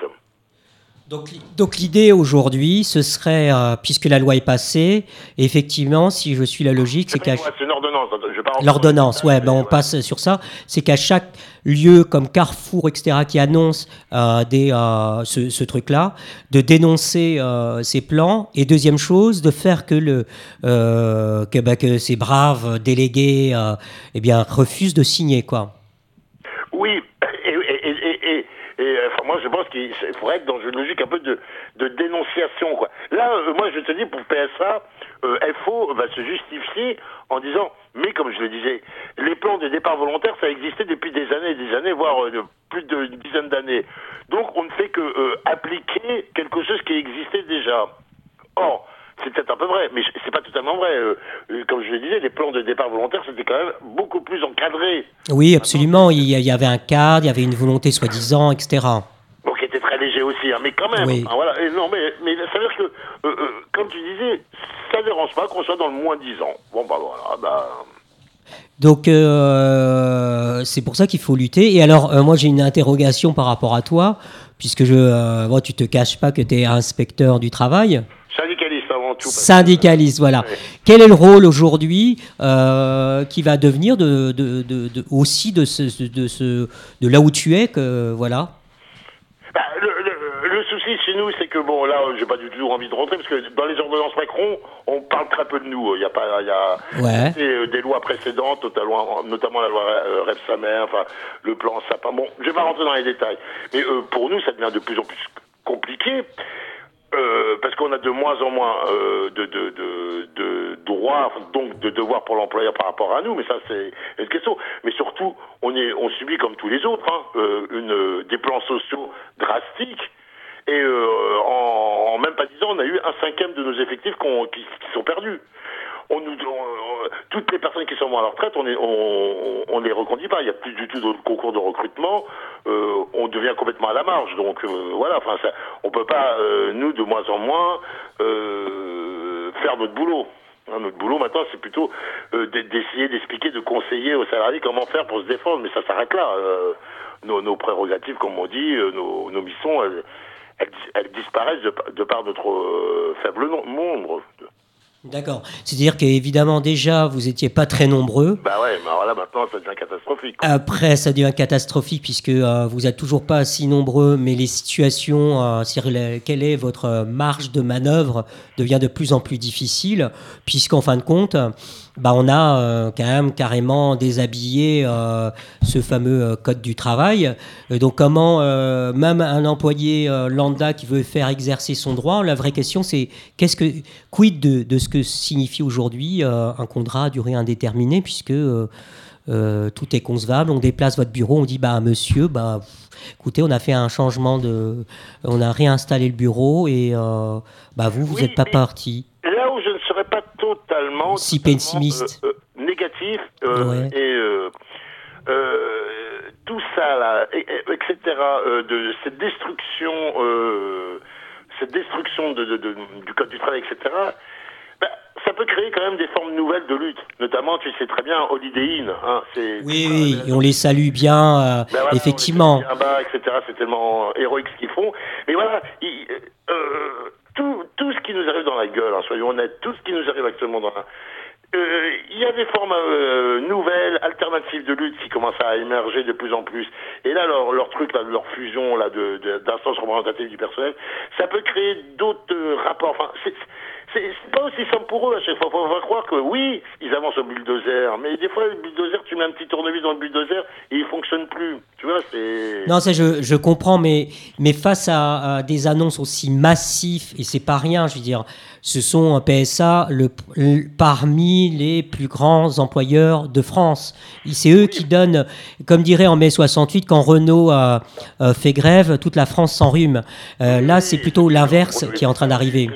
Donc, donc l'idée aujourd'hui, ce serait, euh, puisque la loi est passée, effectivement, si je suis la logique, c'est, c'est qu'à... Loi, c'est une ordonnance. Je parle L'ordonnance, ouais, ben on ouais. passe sur ça. C'est qu'à chaque lieu comme Carrefour, et cetera, qui annonce euh, des, euh, ce, ce truc-là, de dénoncer euh, ces plans. Et deuxième chose, de faire que, le, euh, que, bah, que ces braves délégués euh, eh bien, refusent de signer, quoi. Oui, et, et, et, et, et enfin, moi je pense qu'il faudrait être dans une logique un peu de, de dénonciation, quoi. Là, euh, moi je te dis, pour P S A, euh, F O va se justifier en disant, mais comme je le disais, les plans de départ volontaire, ça existait depuis des années et des années, voire euh, plus d'une dizaine d'années. Donc on ne fait que euh, appliquer quelque chose qui existait déjà. Or, c'est peut-être un peu vrai, mais c'est pas totalement vrai. Euh, comme je le disais, les plans de départ volontaire, c'était quand même beaucoup plus encadré. Oui, absolument. Il y avait un cadre, il y avait une volonté soi-disant, et cetera. Bon, qui était très léger aussi, hein, mais quand même. Oui. Hein, voilà. Et non, mais, mais ça veut dire que, euh, euh, comme tu disais, ça dérange pas qu'on soit dans le moins dix ans. Bon, bah voilà, bah... Donc, euh, c'est pour ça qu'il faut lutter. Et alors, euh, moi, j'ai une interrogation par rapport à toi, puisque je, euh, moi, tu te caches pas que tu es inspecteur du travail. Syndicaliste avant tout. Syndicaliste, voilà. Ouais. Quel est le rôle aujourd'hui euh, qui va devenir de, de, de, de, aussi de, ce, de, ce, de là où tu es, que, voilà. Bah, le, le, le souci chez nous, c'est que, bon, là, j'ai pas du tout envie de rentrer, parce que dans les ordonnances Macron, on parle très peu de nous. Il y a pas, il y a ouais. des, des lois précédentes, notamment, notamment la loi euh, Rebsamen, enfin, le plan Sapin. Bon, je vais pas rentrer dans les détails. Mais euh, pour nous, ça devient de plus en plus compliqué. Euh, parce qu'on a de moins en moins euh, de, de, de, de droits, donc de devoirs pour l'employeur par rapport à nous, mais ça c'est une question. Mais surtout, on est, on subit comme tous les autres hein, euh, une, des plans sociaux drastiques. Et euh, en, en même pas dix ans, on a eu un cinquième de nos effectifs qu'on, qui, qui sont perdus. On nous, on, toutes les personnes qui sont à la retraite, on, est, on, on les reconduit pas. Il n'y a plus du tout de concours de recrutement. Euh, on devient complètement à la marge. Donc euh, voilà, enfin, ça, on peut pas, euh, nous, de moins en moins, euh, faire notre boulot. Hein, notre boulot maintenant, c'est plutôt euh, d'essayer d'expliquer, de conseiller aux salariés comment faire pour se défendre. Mais ça s'arrête là. Euh, nos, nos prérogatives, comme on dit, euh, nos, nos missions, elles, elles, elles disparaissent de, de par notre euh, faible nombre. D'accord. C'est-à-dire qu'évidemment, déjà, vous n'étiez pas très nombreux. Bah ouais, mais alors là, maintenant, ça devient catastrophique. Après, ça devient catastrophique puisque euh, vous n'êtes toujours pas si nombreux, mais les situations, euh, sur la, quelle est votre marge de manœuvre, devient de plus en plus difficile, puisqu'en fin de compte, bah, on a euh, quand même carrément déshabillé euh, ce fameux euh, code du travail. Et donc, comment, euh, même un employé euh, lambda qui veut faire exercer son droit, la vraie question, c'est qu'est-ce que, quid de, de ce que signifie aujourd'hui euh, un contrat à durée indéterminée, puisque euh, euh, tout est concevable, on déplace votre bureau, on dit bah monsieur, bah écoutez, on a fait un changement de, on a réinstallé le bureau et euh, bah vous, vous n'êtes oui, pas parti. Là où je ne serais pas totalement, si totalement pessimiste, euh, euh, négatif euh, ouais. et euh, euh, tout ça là, et, et, et cetera. Euh, de cette destruction, euh, cette destruction de, de, de, du code du travail, et cetera. Ben, ça peut créer quand même des formes nouvelles de lutte, notamment, tu sais très bien, Holiday Inn. Hein, c'est, oui, oui, et on les salue bien, euh, ben voilà, effectivement. On les salue bien bas, et cetera. C'est tellement héroïque ce qu'ils font. Mais voilà, il, euh, tout, tout ce qui nous arrive dans la gueule, hein, soyons honnêtes, tout ce qui nous arrive actuellement dans la... Euh, il y a des formes euh, nouvelles, alternatives de lutte qui commencent à émerger de plus en plus. Et là, leur, leur truc, là, leur fusion là, de, de, d'instances représentatives du personnel, ça peut créer d'autres euh, rapports. Enfin, c'est, c'est, c'est pas aussi simple pour eux à chaque fois. On va croire que oui, ils avancent au bulldozer, mais des fois, le bulldozer, tu mets un petit tournevis dans le bulldozer et il fonctionne plus. Tu vois, c'est... Non, ça, je, je comprends, mais, mais face à, à des annonces aussi massives, et c'est pas rien, je veux dire, ce sont P S A le, le, parmi les plus grands employeurs de France. C'est eux qui donnent, comme dirait en mai soixante-huit, quand Renault a, a fait grève, toute la France s'enrhume. Euh, là, c'est plutôt l'inverse qui est en train d'arriver.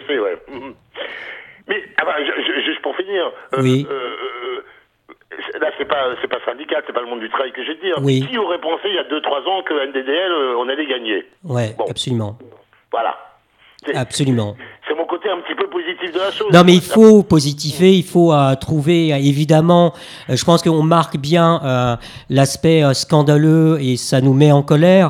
Mais, ah bah, juste pour finir, euh, oui. euh, euh, là, c'est pas, c'est pas syndical, c'est pas le monde du travail que j'ai de dire. Oui. Qui aurait pensé il y a deux trois ans que N D D L, on allait gagner? Ouais, bon. Absolument. Voilà. C'est, Absolument. C'est mon côté un petit peu positif de la chose. Non, mais il faut positiver, il faut euh, trouver, euh, évidemment, euh, je pense qu'on marque bien euh, l'aspect euh, scandaleux et ça nous met en colère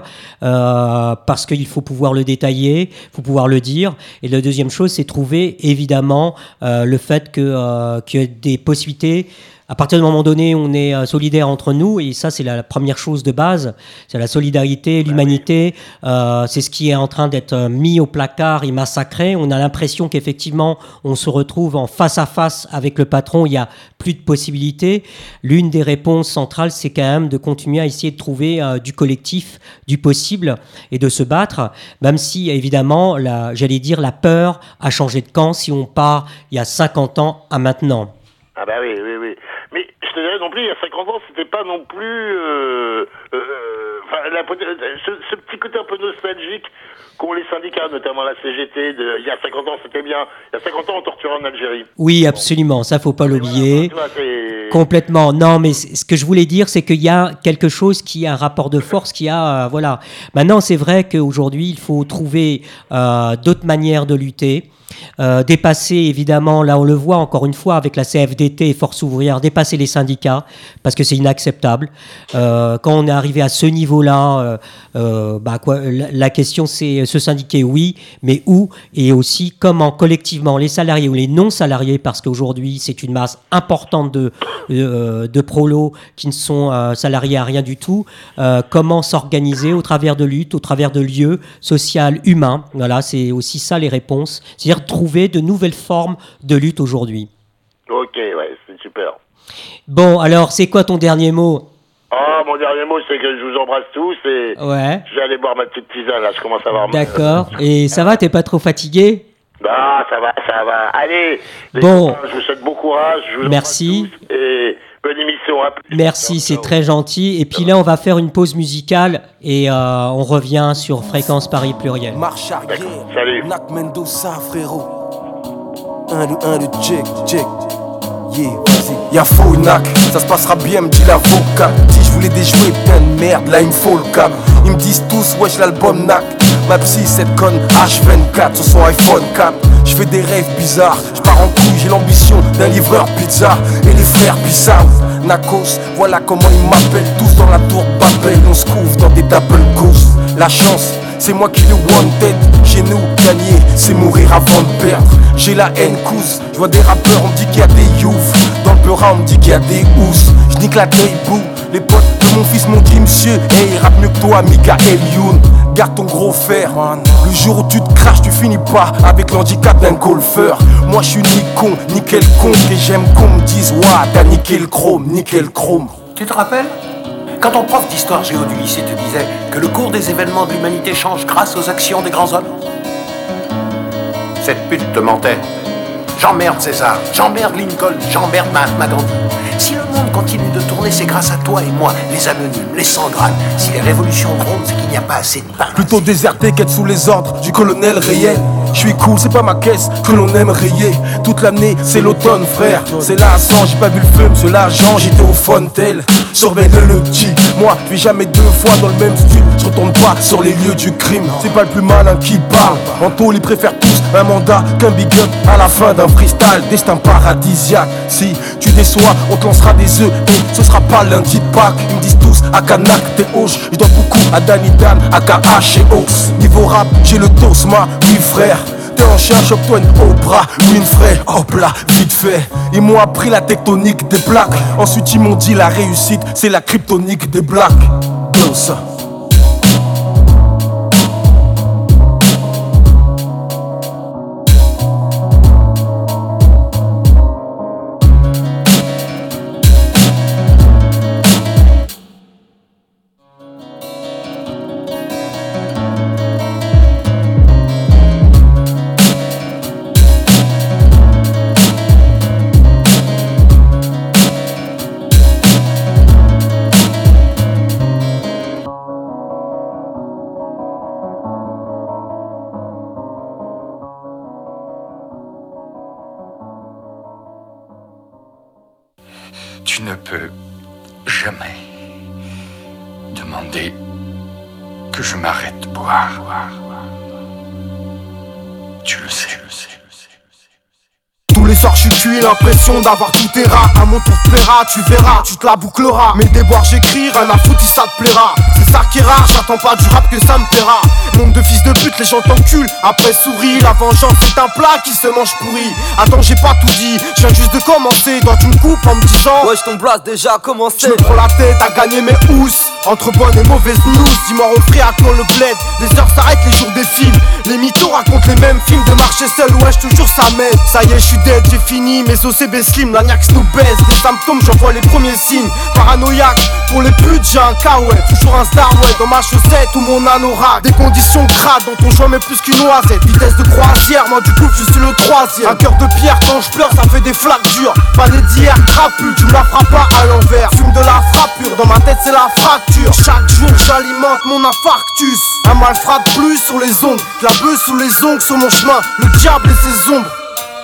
euh, parce qu'il faut pouvoir le détailler, il faut pouvoir le dire. Et la deuxième chose, c'est trouver, évidemment, euh, le fait que, euh, qu'il y ait des possibilités. À partir d'un moment donné, on est euh, solidaire entre nous, et ça, c'est la, la première chose de base. C'est la solidarité, l'humanité. Euh, c'est ce qui est en train d'être mis au placard et massacré. On a l'impression qu'effectivement, on se retrouve en face à face avec le patron. Il n'y a plus de possibilités. L'une des réponses centrales, c'est quand même de continuer à essayer de trouver euh, du collectif, du possible, et de se battre, même si, évidemment, la, j'allais dire, la peur a changé de camp si on part il y a cinquante ans à maintenant. Ah bah oui, oui, oui. Mais je te dirais non plus, il y a cinquante ans, c'était pas non plus... Euh, euh, la, ce, ce petit côté un peu nostalgique qu'ont les syndicats, notamment la C G T, de, il y a cinquante ans, c'était bien. Il y a cinquante ans, on torturait en Algérie. Oui, absolument, ça, faut pas l'oublier. Voilà, tu vois, complètement. Non, mais ce que je voulais dire, c'est qu'il y a quelque chose qui a un rapport de force, qui a... Euh, voilà. Maintenant, c'est vrai qu'aujourd'hui, il faut trouver euh, d'autres manières de lutter. Euh, dépasser, évidemment, là on le voit encore une fois avec la C F D T et Force ouvrière, dépasser les syndicats parce que c'est inacceptable. Euh, quand on est arrivé à ce niveau-là, euh, euh, bah, quoi, la, la question c'est se syndiquer, oui, mais où, et aussi comment collectivement les salariés ou les non-salariés, parce qu'aujourd'hui c'est une masse importante de, de, de prolos qui ne sont euh, salariés à rien du tout, euh, comment s'organiser au travers de luttes, au travers de lieux sociaux, humains. Voilà, c'est aussi ça les réponses. C'est-à-dire trouver de nouvelles formes de lutte aujourd'hui. Ok, ouais, c'est super. Bon, alors, c'est quoi ton dernier mot ? Ah, mon dernier mot, c'est que je vous embrasse tous et ouais. je vais aller boire ma petite tisane, là, je commence à avoir... D'accord, et ça va, t'es pas trop fatigué ? Bah, ça va, ça va. Allez, bon. Copains, je vous souhaite bon courage, je vous merci. Tous et bonne émission, à plus. Merci, c'est ciao. Très gentil. Et puis là, on va faire une pause musicale et euh, on revient sur Fréquence Paris Pluriel. Marche arrière. Salut. Nac Mendoza, frérot. Un, deux, un, deux, check, check. Yeah, vas-y. Y'a faux Nac, ça se passera bien, me dit l'avocat. Si je voulais déjouer plein de merde, là il me faut le cap. Ils me disent tous, wesh l'album Nac. Ma psy, cette conne H vingt-quatre sur son iPhone quatre. Je fais des rêves bizarres, je pars en couille, j'ai l'ambition d'un livreur pizza. Et les frères bizarres, Nakos, voilà comment ils m'appellent. Tous dans la tour de Babel, on se couvre dans des double goose. La chance, c'est moi qui le wanted. Chez nous, gagner, c'est mourir avant de perdre. J'ai la haine cousse, je vois des rappeurs, on me dit qu'il y a des youths. Dans le Peura, on me dit qu'il y a des housses. Je nique la taille boue, les potes de mon fils m'ont dit monsieur, hey, il rappe mieux que toi, Michael Youn. Garde ton gros fer, le jour où tu te craches, tu finis pas avec l'handicap d'un golfeur. Moi je suis ni con, ni quel con, et j'aime qu'on me dise, ouah, t'as niqué le chrome, niqué le chrome. Tu te rappelles ? Quand ton prof d'histoire géo du lycée te disait que le cours des événements de l'humanité change grâce aux actions des grands hommes ? Cette pute te mentait. J'emmerde César, j'emmerde Lincoln, j'emmerde Mahatma Gandhi. Si le monde continue de tourner, c'est grâce à toi et moi, les anonymes, les sans-grades. Si les révolutions grondent, c'est qu'il n'y a pas assez de pain. Plutôt déserté qu'être sous les ordres du colonel réel. Je suis cool, c'est pas ma caisse que l'on aime rayer. Toute l'année, c'est l'automne, frère. C'est là à cent, j'ai pas vu le feu, monsieur l'agent, j'étais au Fontel. Surveille le petit, moi, je vais jamais deux fois dans le même style. Je retourne pas sur les lieux du crime. C'est pas le plus malin qui parle. En tôle, ils préfèrent tous un mandat qu'un big up à la fin d'un freestyle. Destin paradisiaque. Si tu déçois, on te lancera des œufs et ce sera pas lundi de Pâques. Ils me disent tous à Kanak, t'es hoche. Je dois beaucoup à Danny Dan, à K H et Ox. Niveau rap, j'ai le tosma, oui frère. T'es en chien, chope-toi une au bras, une frère, hop là, vite fait. Ils m'ont appris la tectonique des plaques. Ensuite ils m'ont dit la réussite, c'est la kryptonique des blacks. Blow ça. Tu ne peux jamais demander que je m'arrête de boire. Tu le sais, le sais. Tous les soirs je suis cuit, l'impression d'avoir tout tes rats. À mon tour te plaira, tu verras, tu te la boucleras. Mes déboires j'écris, rien à foutre si ça te plaira. C'est ça qui est rare, j'attends pas du rap que ça me plaira. Nombre de fils de pute, les gens t'enculent, après souris. La vengeance c'est un plat qui se mange pourri. Attends j'ai pas tout dit, je viens juste de commencer. Toi tu me coupes en me disant ouais je ton blast déjà commencé. Je me prends la tête à gagner mes housses. Entre bonnes et mauvaises news, dis-moi refrais à quand le bled. Les heures s'arrêtent, les jours défilent. Les mythos racontent les mêmes films. De marcher seul, ouais je te jure ça m'aide. Ça y est je suis dead, j'ai fini, mes O C B slim, la niax nous baisse. Des symptômes, j'en vois les premiers signes. Paranoïaque, pour les putes j'ai un K ouais. Toujours un star ouais, dans ma chaussette ou mon anorak. Des conditions crades, dont on joue mais plus qu'une noisette. Vitesse de croisière, moi du coup je suis le troisième. Un cœur de pierre, quand je pleure ça fait des flaques dures. Pas des d'hier, crapule, tu me la feras pas à l'envers. Fume de la frappure, dans ma tête c'est la fracture. Chaque jour j'alimente mon infarctus. Un malfrat de plus sur les ongles, la bœuf sous les ongles sur mon chemin. Le diable et ses ombres.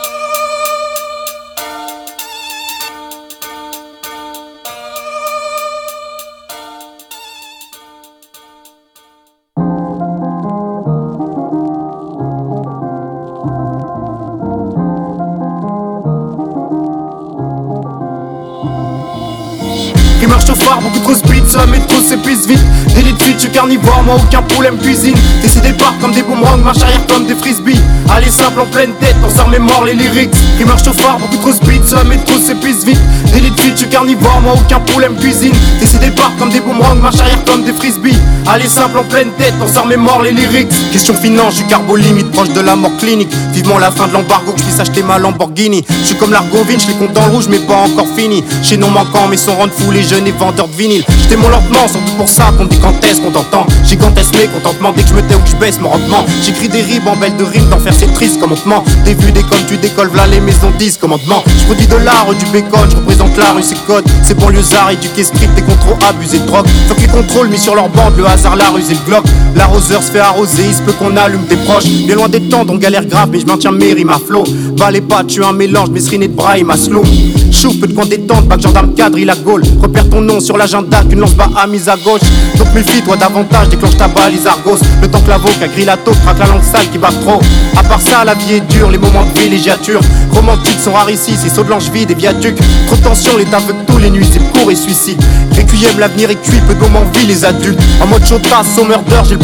Rimeur chauffard, beaucoup trop speed, sur la métro s'épuise vite. Délit de fuite, je suis carnivore, moi aucun problème cuisine. Décidé par comme des boomerangs, marche arrière comme des frisbees. Allez simple en pleine tête, on sort mes morts les lyrics. Rimeur chauffard, beaucoup trop speed, sur la métro s'épuise vite. Délit de fuite, je suis carnivore, moi aucun problème cuisine. Décidé par comme des boomerangs, marche arrière comme des frisbees. Allez simple en pleine tête, on sort mes morts les lyrics. Question finance, je suis carbo limite, proche de la mort clinique. Vivement la fin de l'embargo, que je puisse acheter ma Lamborghini. Je suis comme l'Argovine, je les compte dans le rouge mais pas encore fini. Chez non manquant mais son rendre fou les jeunes et vendeurs de vinyle. J'étais mon lentement, surtout pour ça qu'on dit quand est-ce qu'on t'entend. Gigantesque mais contentement dès que je me tais ou que je baisse mon rendement. J'écris des rimes en belle de rimes, d'enfer c'est triste comme on te ment. Des vues, des coms, tu décolles, v'là les maisons disent commandement. Je produis de l'art, du bacon, je représente la rue, c'est code. C'est banlieusards, éduqués strict, des contrôles abusés de drogue. Faut qu'ils contrôlent, mis sur leur bande, le hasard, la ruse et le glock. L'arroseur se fait arroser, il se peut qu'on allume des proches. Bien loin des temps, on galère grave, mais je maintiens mes rimes à flot. Valez pas, tu es un mélange, Mesrine et de Brahim Maslow. Chouf, peu de coin détente, pas que gendarme cadre, il a gaule. Repère ton nom sur l'agenda, qu'une lance bas à mise à gauche. Donc méfie-toi davantage, déclenche ta balise Argos. Le temps que l'avocat grille la taupe, craque la langue sale qui bat trop. À part ça, la vie est dure, les moments de villégiature romantiques sont rares ici, c'est saut de l'ange vide et viaducs. Trop de tension, l'état veut que tous les nuits, c'est court et suicide. Requiem, l'avenir est cuit, peu d'hommes en vie, les adultes. En mode chaud tasse, au murder, j'ai le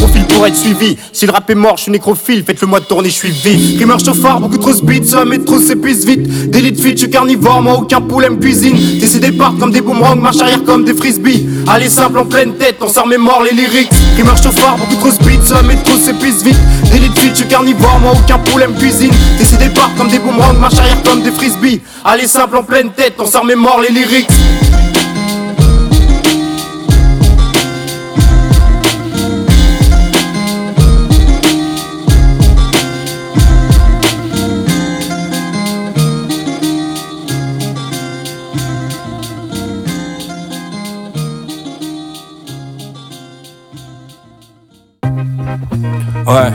profil pour être suivi. Si le rap est mort, je suis nécrophile, faites-le moi tourner, je suis vif. Rimeur chauffard, beaucoup trop speed, ça met trop s'épuise vite. D'élite fit, je suis carnivore, moi aucun poulet me cuisine. Tes idées partent comme des boomerangs, marche arrière comme des frisbees. Allez simple en pleine tête, on sort mes morts les lyrics. Rimeur chauffard, beaucoup trop speed, ça met trop s'épuise vite. D'élite fit, je suis carnivore, moi aucun poulet me cuisine. Tes idées partent comme des boomerangs, marche arrière comme des frisbees. Allez simple en pleine tête, on sort mes morts les lyrics. Ouais.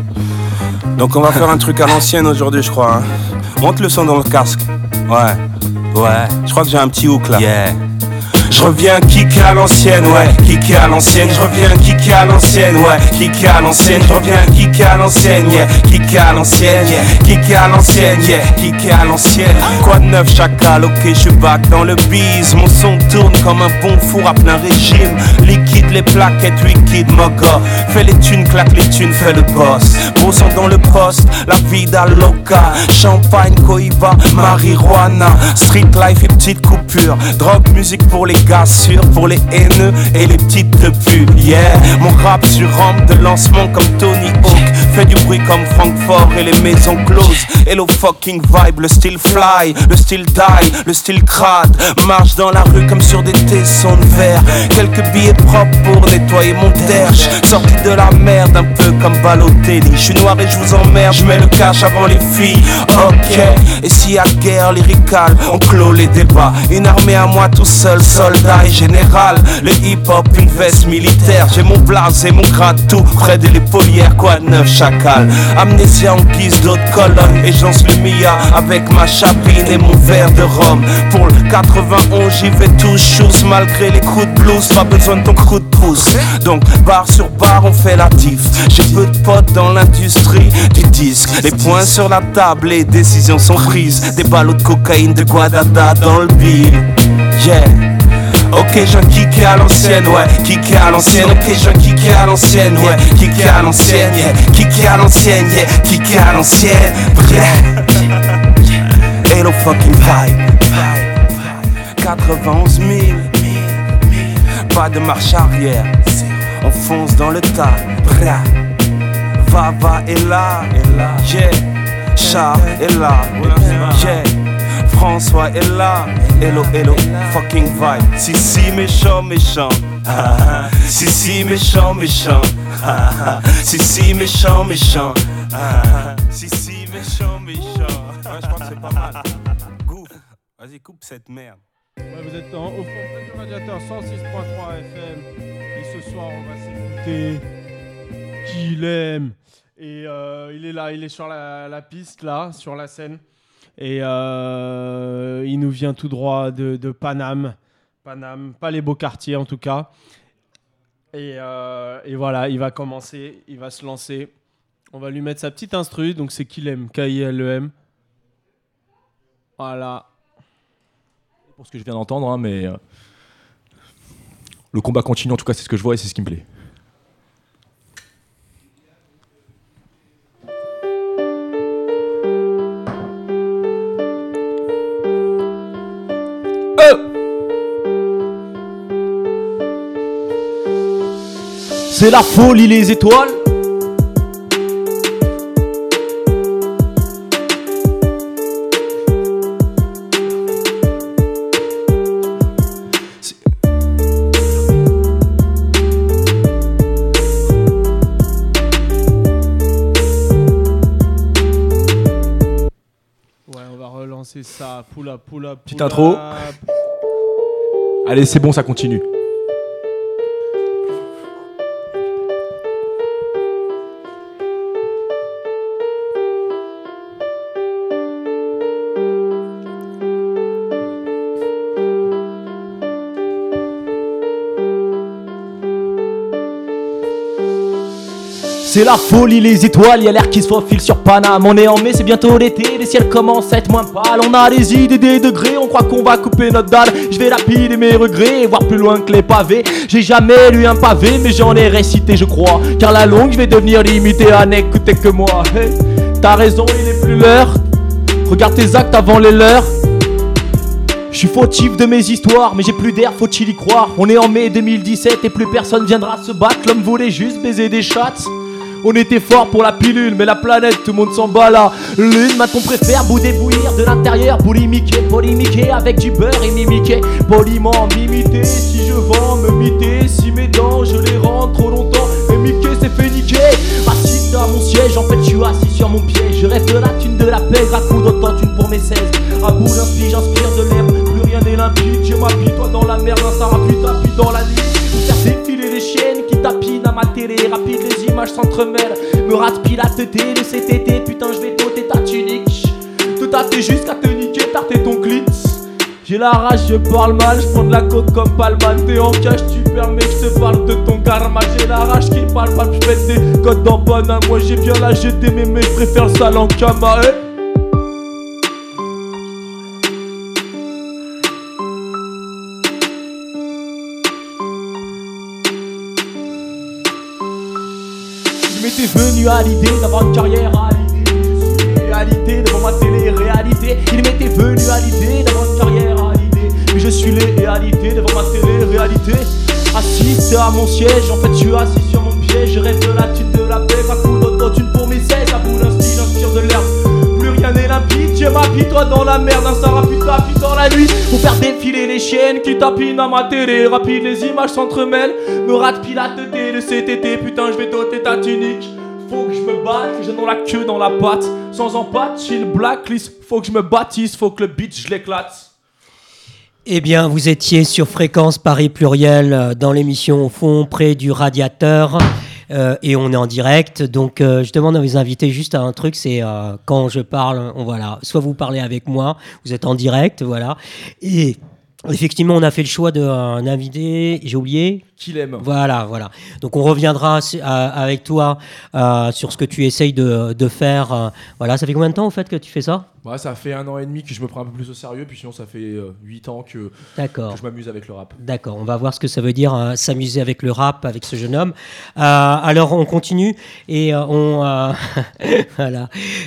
Donc on va faire un truc à l'ancienne aujourd'hui, je crois. Hein. Monte le son dans le casque. Ouais. Ouais. Je crois que j'ai un petit hook là. Yeah. Je reviens kicker à l'ancienne, ouais, kicker à l'ancienne, je reviens kicker à l'ancienne, ouais, kicker à l'ancienne, je reviens kicker à l'ancienne, yeah, kicker à l'ancienne, yeah, kicker à l'ancienne, yeah, kicker à l'ancienne. Quoi de neuf chacal, ok je suis back dans le bise, mon son tourne comme un bon four à plein régime, liquide les plaquettes, liquide moga, fais les thunes, claque les thunes, fais le boss, gros sang dans le poste, la vida loca, champagne, cohiba, marijuana, street life et petite coupure, drogue, musique pour les gars sûrs, pour les haineux et les petites de pu. Yeah, mon rap sur rampe de lancement comme Tony Hawk, fait du bruit comme Francfort et les maisons closes. Hello fucking vibe, le style fly, le style die, le style crade, marche dans la rue comme sur des tessons de verre. Quelques billets propres pour nettoyer mon terge, sorti de la merde un peu comme Balotelli. Je suis noir et je vous emmerde, je mets le cash avant les filles. Ok, et s'il y a guerre lyricale, on clôt les débats. Une armée à moi tout seul, soldat et général. Le hip-hop, une veste militaire. J'ai mon blaze et mon grade tout près de l'épaulière. Quoi de neuf chacal, amnésia en guise d'autres colonnes. Et je lance le Mia avec ma chapine et mon verre de rhum. Pour le quatre-vingt-onze j'y vais tout chose malgré les coups de blues. Pas besoin de ton coup de pouce. Donc bar sur bar on fait la diff. J'ai peu de potes dans l'industrie du disque. Les points sur la table, les décisions sont prises. Des ballots de cocaïne de Guadada dans le bill. Yeah. Ok, j'en kické à l'ancienne, ouais, kické à l'ancienne, ok, j'en kické à l'ancienne, ouais, kické à l'ancienne, yeah, kické à l'ancienne, yeah, kické à l'ancienne, yeah. Hello fucking vibe, quatre-vingt-onze mille, pas de marche arrière, on fonce dans le tas, va, va est là, yeah, Char est là, yeah. François est là, hello, hello, fucking vibe. Si, si, méchant, méchant. Ah, si, si, méchant, méchant. Ah, si, si, méchant, méchant. Ah, si, si, méchant, méchant. Ouais, je crois que c'est pas mal. Go, vas-y, coupe cette merde. Ouais, vous êtes en, au fond du radiateur cent six point trois F M. Et ce soir, on va s'écouter Qu'il aime. Et euh, il est là, il est sur la, la piste, là, sur la scène. Et euh, il nous vient tout droit de, de Paname. Paname, pas les beaux quartiers en tout cas. Et, euh, et voilà, il va commencer, il va se lancer. On va lui mettre sa petite instru, donc c'est Qu'il aime, K I L E M. Voilà. Pour ce que je viens d'entendre, hein, mais euh, le combat continue, en tout cas c'est ce que je vois et c'est ce qui me plaît. C'est la folie, les étoiles. Ouais, on va relancer ça. Pull up, pull up. Petite intro. Allez, c'est bon, ça continue. C'est la folie, les étoiles, y'a l'air qui se faufile sur Paname. On est en mai, c'est bientôt l'été, les ciels commencent à être moins pâles. On a des idées, des degrés, on croit qu'on va couper notre dalle. Je vais lapider mes regrets et voir plus loin que les pavés. J'ai jamais lu un pavé, mais j'en ai récité, je crois. Car la longue, je vais devenir limité à n'écouter que moi. Hey, t'as raison, il est plus l'heure. Regarde tes actes avant les leurs. Je suis fautif de mes histoires, mais j'ai plus d'air, faut-il y croire. On est en mai deux mille dix-sept et plus personne viendra se battre. L'homme voulait juste baiser des chattes. On était fort pour la pilule, mais la planète, tout le monde s'en bat là. Lune, maintenant on préfère bouder, bouillir de l'intérieur, boulimiquer, polémiquer avec du beurre et mimiquer. Poliment m'imiter, si je vends, me miter. Si mes dents, je les rentre trop longtemps, et Mickey s'est fait niquer. Raciste à mon siège, en fait je suis assis sur mon piège. Je rêve de la thune, de la paix, à coup d'autant thune pour mes seize. À bout d'inspi, j'inspire de l'herbe, plus rien n'est limpide. Je m'habille, toi dans la merde, un sarapute, tapis dans la nuit. Faire défiler les chiennes qui tapinent à ma télé. Rapide, les images s'entremêlent. Me rate pilate T, le C T T. Putain, je vais t'ôter ta tunique. Te tâter jusqu'à te niquer, tarter ton clit. J'ai la rage, je parle mal. Je prends de la coke comme Palman. T'es en cash, tu permets que je te parle de ton karma. J'ai la rage qui parle mal. Je fais des codes dans Bonham. Moi j'ai bien la jeter, mais mais je préfère le sale en Kama. Eh M'étais venu à l'idée d'avoir une carrière à l'idée. Je suis réalité devant ma télé-réalité. Il m'était venu à l'idée d'avoir une carrière à l'idée. Mais je suis les réalités devant ma télé-réalité. Assis à mon siège, en fait je suis assis sur mon piège. Je rêve de la thune, de la paix, ma coup d'autotune pour mes seize. À bout d'un style, j'inspire de l'herbe. Plus rien n'est limpide, je m'apitoie dans la merde. Un sarapute tapis dans la nuit. Pour faire défiler les chiennes qui tapinent à ma télé. Rapide, les images s'entremêlent. Me rate pilate T, le C T T. Putain, je vais t'ôter ta tunique. Faut que je me batte, j'ai dans la queue dans la patte. Sans empathie, chill blacklist. Faut que je me bâtisse, faut que le beat je l'éclate. Eh bien, vous étiez sur Fréquence Paris Pluriel dans l'émission Au fond, près du radiateur. Euh, et on est en direct. Donc, euh, je demande à mes invités juste un truc, c'est euh, quand je parle, on, voilà, soit vous parlez avec moi, vous êtes en direct, voilà. Et effectivement, on a fait le choix d'un invité, j'ai oublié. Qu'il aime. Voilà, voilà. Donc on reviendra euh, avec toi euh, sur ce que tu essayes de, de faire. Euh, voilà, ça fait combien de temps au fait que tu fais ça ? Bah, ça fait un an et demi que je me prends un peu plus au sérieux, puis sinon ça fait euh, huit ans que, que je m'amuse avec le rap. D'accord, on va voir ce que ça veut dire euh, s'amuser avec le rap, avec ce jeune homme. Euh, alors on continue et euh, on euh, voilà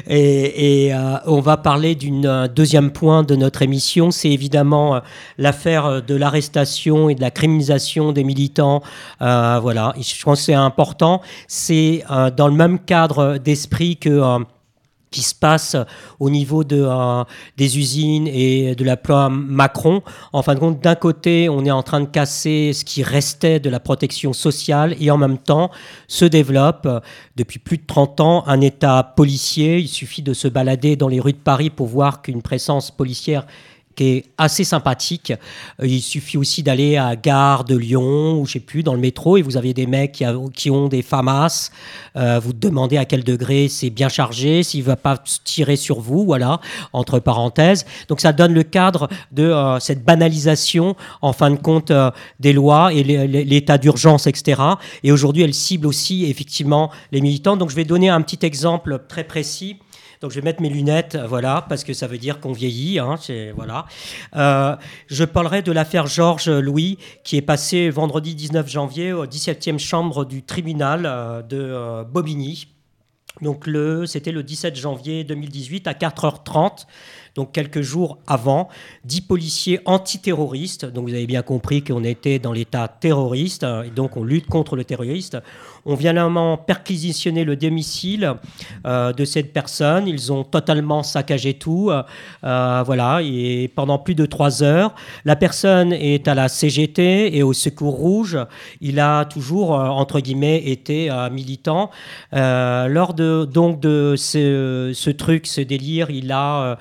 et, et euh, on va parler d'une euh, deuxième point de notre émission, c'est évidemment euh, l'affaire de l'arrestation et de la criminalisation des militants. Euh, voilà, et je pense que c'est important. C'est euh, dans le même cadre d'esprit que euh, qui se passe au niveau de, euh, des usines et de la plan Macron. En fin de compte, d'un côté, on est en train de casser ce qui restait de la protection sociale et en même temps se développe euh, depuis plus de trente ans un État policier. Il suffit de se balader dans les rues de Paris pour voir qu'une présence policière qui est assez sympathique. Il suffit aussi d'aller à Gare de Lyon, ou je sais plus, dans le métro, et vous avez des mecs qui, a, qui ont des FAMAS. Euh, vous demandez à quel degré c'est bien chargé, s'il ne va pas tirer sur vous, voilà, entre parenthèses. Donc ça donne le cadre de euh, cette banalisation, en fin de compte, euh, des lois et l'état d'urgence, et cetera. Et aujourd'hui, elle cible aussi, effectivement, les militants. Donc je vais donner un petit exemple très précis. Donc je vais mettre mes lunettes, voilà, parce que ça veut dire qu'on vieillit, hein, c'est, voilà. Euh, je parlerai de l'affaire Georges Louis, qui est passée vendredi dix-neuf janvier au dix-septième chambre du tribunal euh, de euh, Bobigny. Donc le, c'était le dix-sept janvier deux mille dix-huit à quatre heures trente. Donc quelques jours avant, dix policiers antiterroristes, donc vous avez bien compris qu'on était dans l'état terroriste, et donc on lutte contre le terroriste, ont violemment perquisitionné le domicile euh, de cette personne, ils ont totalement saccagé tout, euh, voilà, et pendant plus de trois heures, la personne est à la C G T et au Secours Rouge, il a toujours, euh, entre guillemets, été euh, militant. Euh, lors de, donc de ce, ce truc, ce délire, il a... Euh,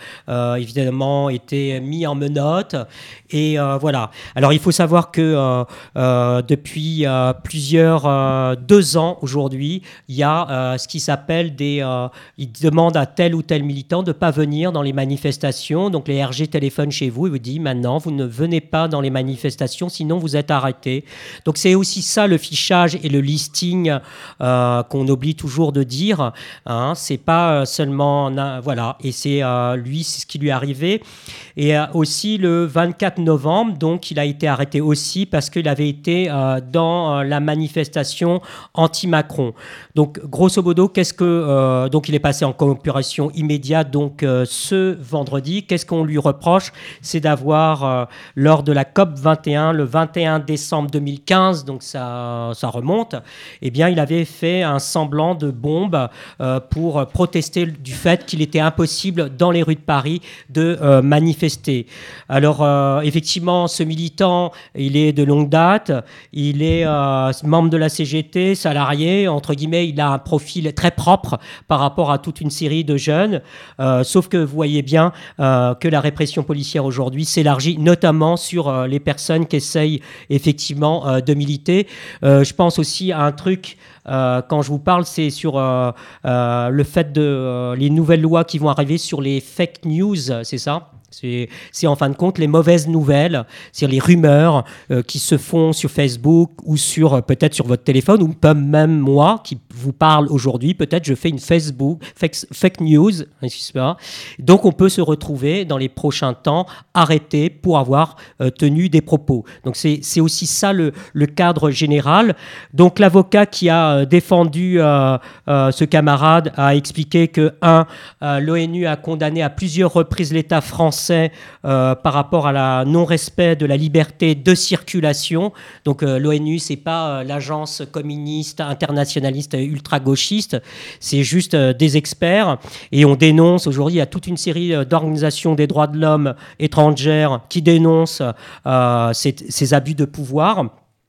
euh, évidemment été mis en menottes. Et euh, voilà. Alors il faut savoir que euh, euh, depuis euh, plusieurs euh, deux ans aujourd'hui, il y a euh, ce qui s'appelle des. Euh, ils demandent à tel ou tel militant de ne pas venir dans les manifestations. Donc les R G téléphonent chez vous et vous disent maintenant vous ne venez pas dans les manifestations, sinon vous êtes arrêté. Donc c'est aussi ça le fichage et le listing euh, qu'on oublie toujours de dire. Hein, c'est pas seulement un, voilà. Et c'est euh, lui, c'est ce qui lui est arrivé. Et euh, aussi le vingt-quatre novembre, donc il a été arrêté aussi parce qu'il avait été euh, dans euh, la manifestation anti-Macron. Donc grosso modo, qu'est-ce que euh, donc il est passé en comparution immédiate donc euh, ce vendredi. Qu'est-ce qu'on lui reproche? C'est d'avoir euh, lors de la COP vingt et un, le vingt et un décembre deux mille quinze, donc ça ça remonte. Eh bien, il avait fait un semblant de bombe euh, pour protester du fait qu'il était impossible dans les rues de Paris de euh, manifester. Alors euh, effectivement, ce militant, il est de longue date, il est euh, membre de la C G T, salarié, entre guillemets, il a un profil très propre par rapport à toute une série de jeunes, euh, sauf que vous voyez bien euh, que la répression policière aujourd'hui s'élargit notamment sur euh, les personnes qui essayent effectivement euh, de militer. Euh, je pense aussi à un truc, euh, quand je vous parle, c'est sur euh, euh, le fait de euh, les nouvelles lois qui vont arriver sur les fake news, c'est ça ? C'est, c'est en fin de compte les mauvaises nouvelles, c'est-à-dire les rumeurs euh, qui se font sur Facebook ou sur, euh, peut-être sur votre téléphone, ou même moi qui vous parle aujourd'hui, peut-être je fais une Facebook fake, fake news, excusez-moi. Donc on peut se retrouver dans les prochains temps arrêté pour avoir euh, tenu des propos. Donc c'est, c'est aussi ça le, le cadre général. Donc l'avocat qui a euh, défendu euh, euh, ce camarade a expliqué que, un, euh, l'ONU a condamné à plusieurs reprises l'État français Euh, par rapport à la non-respect de la liberté de circulation. Donc euh, l'ONU, c'est pas euh, l'agence communiste, internationaliste, ultra-gauchiste, c'est juste euh, des experts. Et on dénonce aujourd'hui, il y a toute une série euh, d'organisations des droits de l'homme étrangères qui dénoncent euh, ces, ces abus de pouvoir.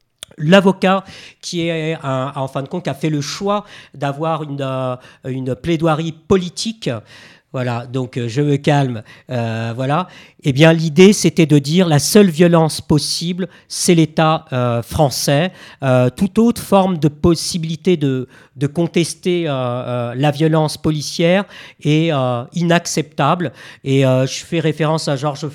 L'avocat qui est, un, en fin de compte, qui a fait le choix d'avoir une, euh, une plaidoirie politique. Voilà, donc euh, je me calme, euh, voilà. Eh bien, l'idée, c'était de dire la seule violence possible, c'est l'État euh, français. Euh, toute autre forme de possibilité de, de contester euh, euh, la violence policière est euh, inacceptable. Et euh, je fais référence à Georges,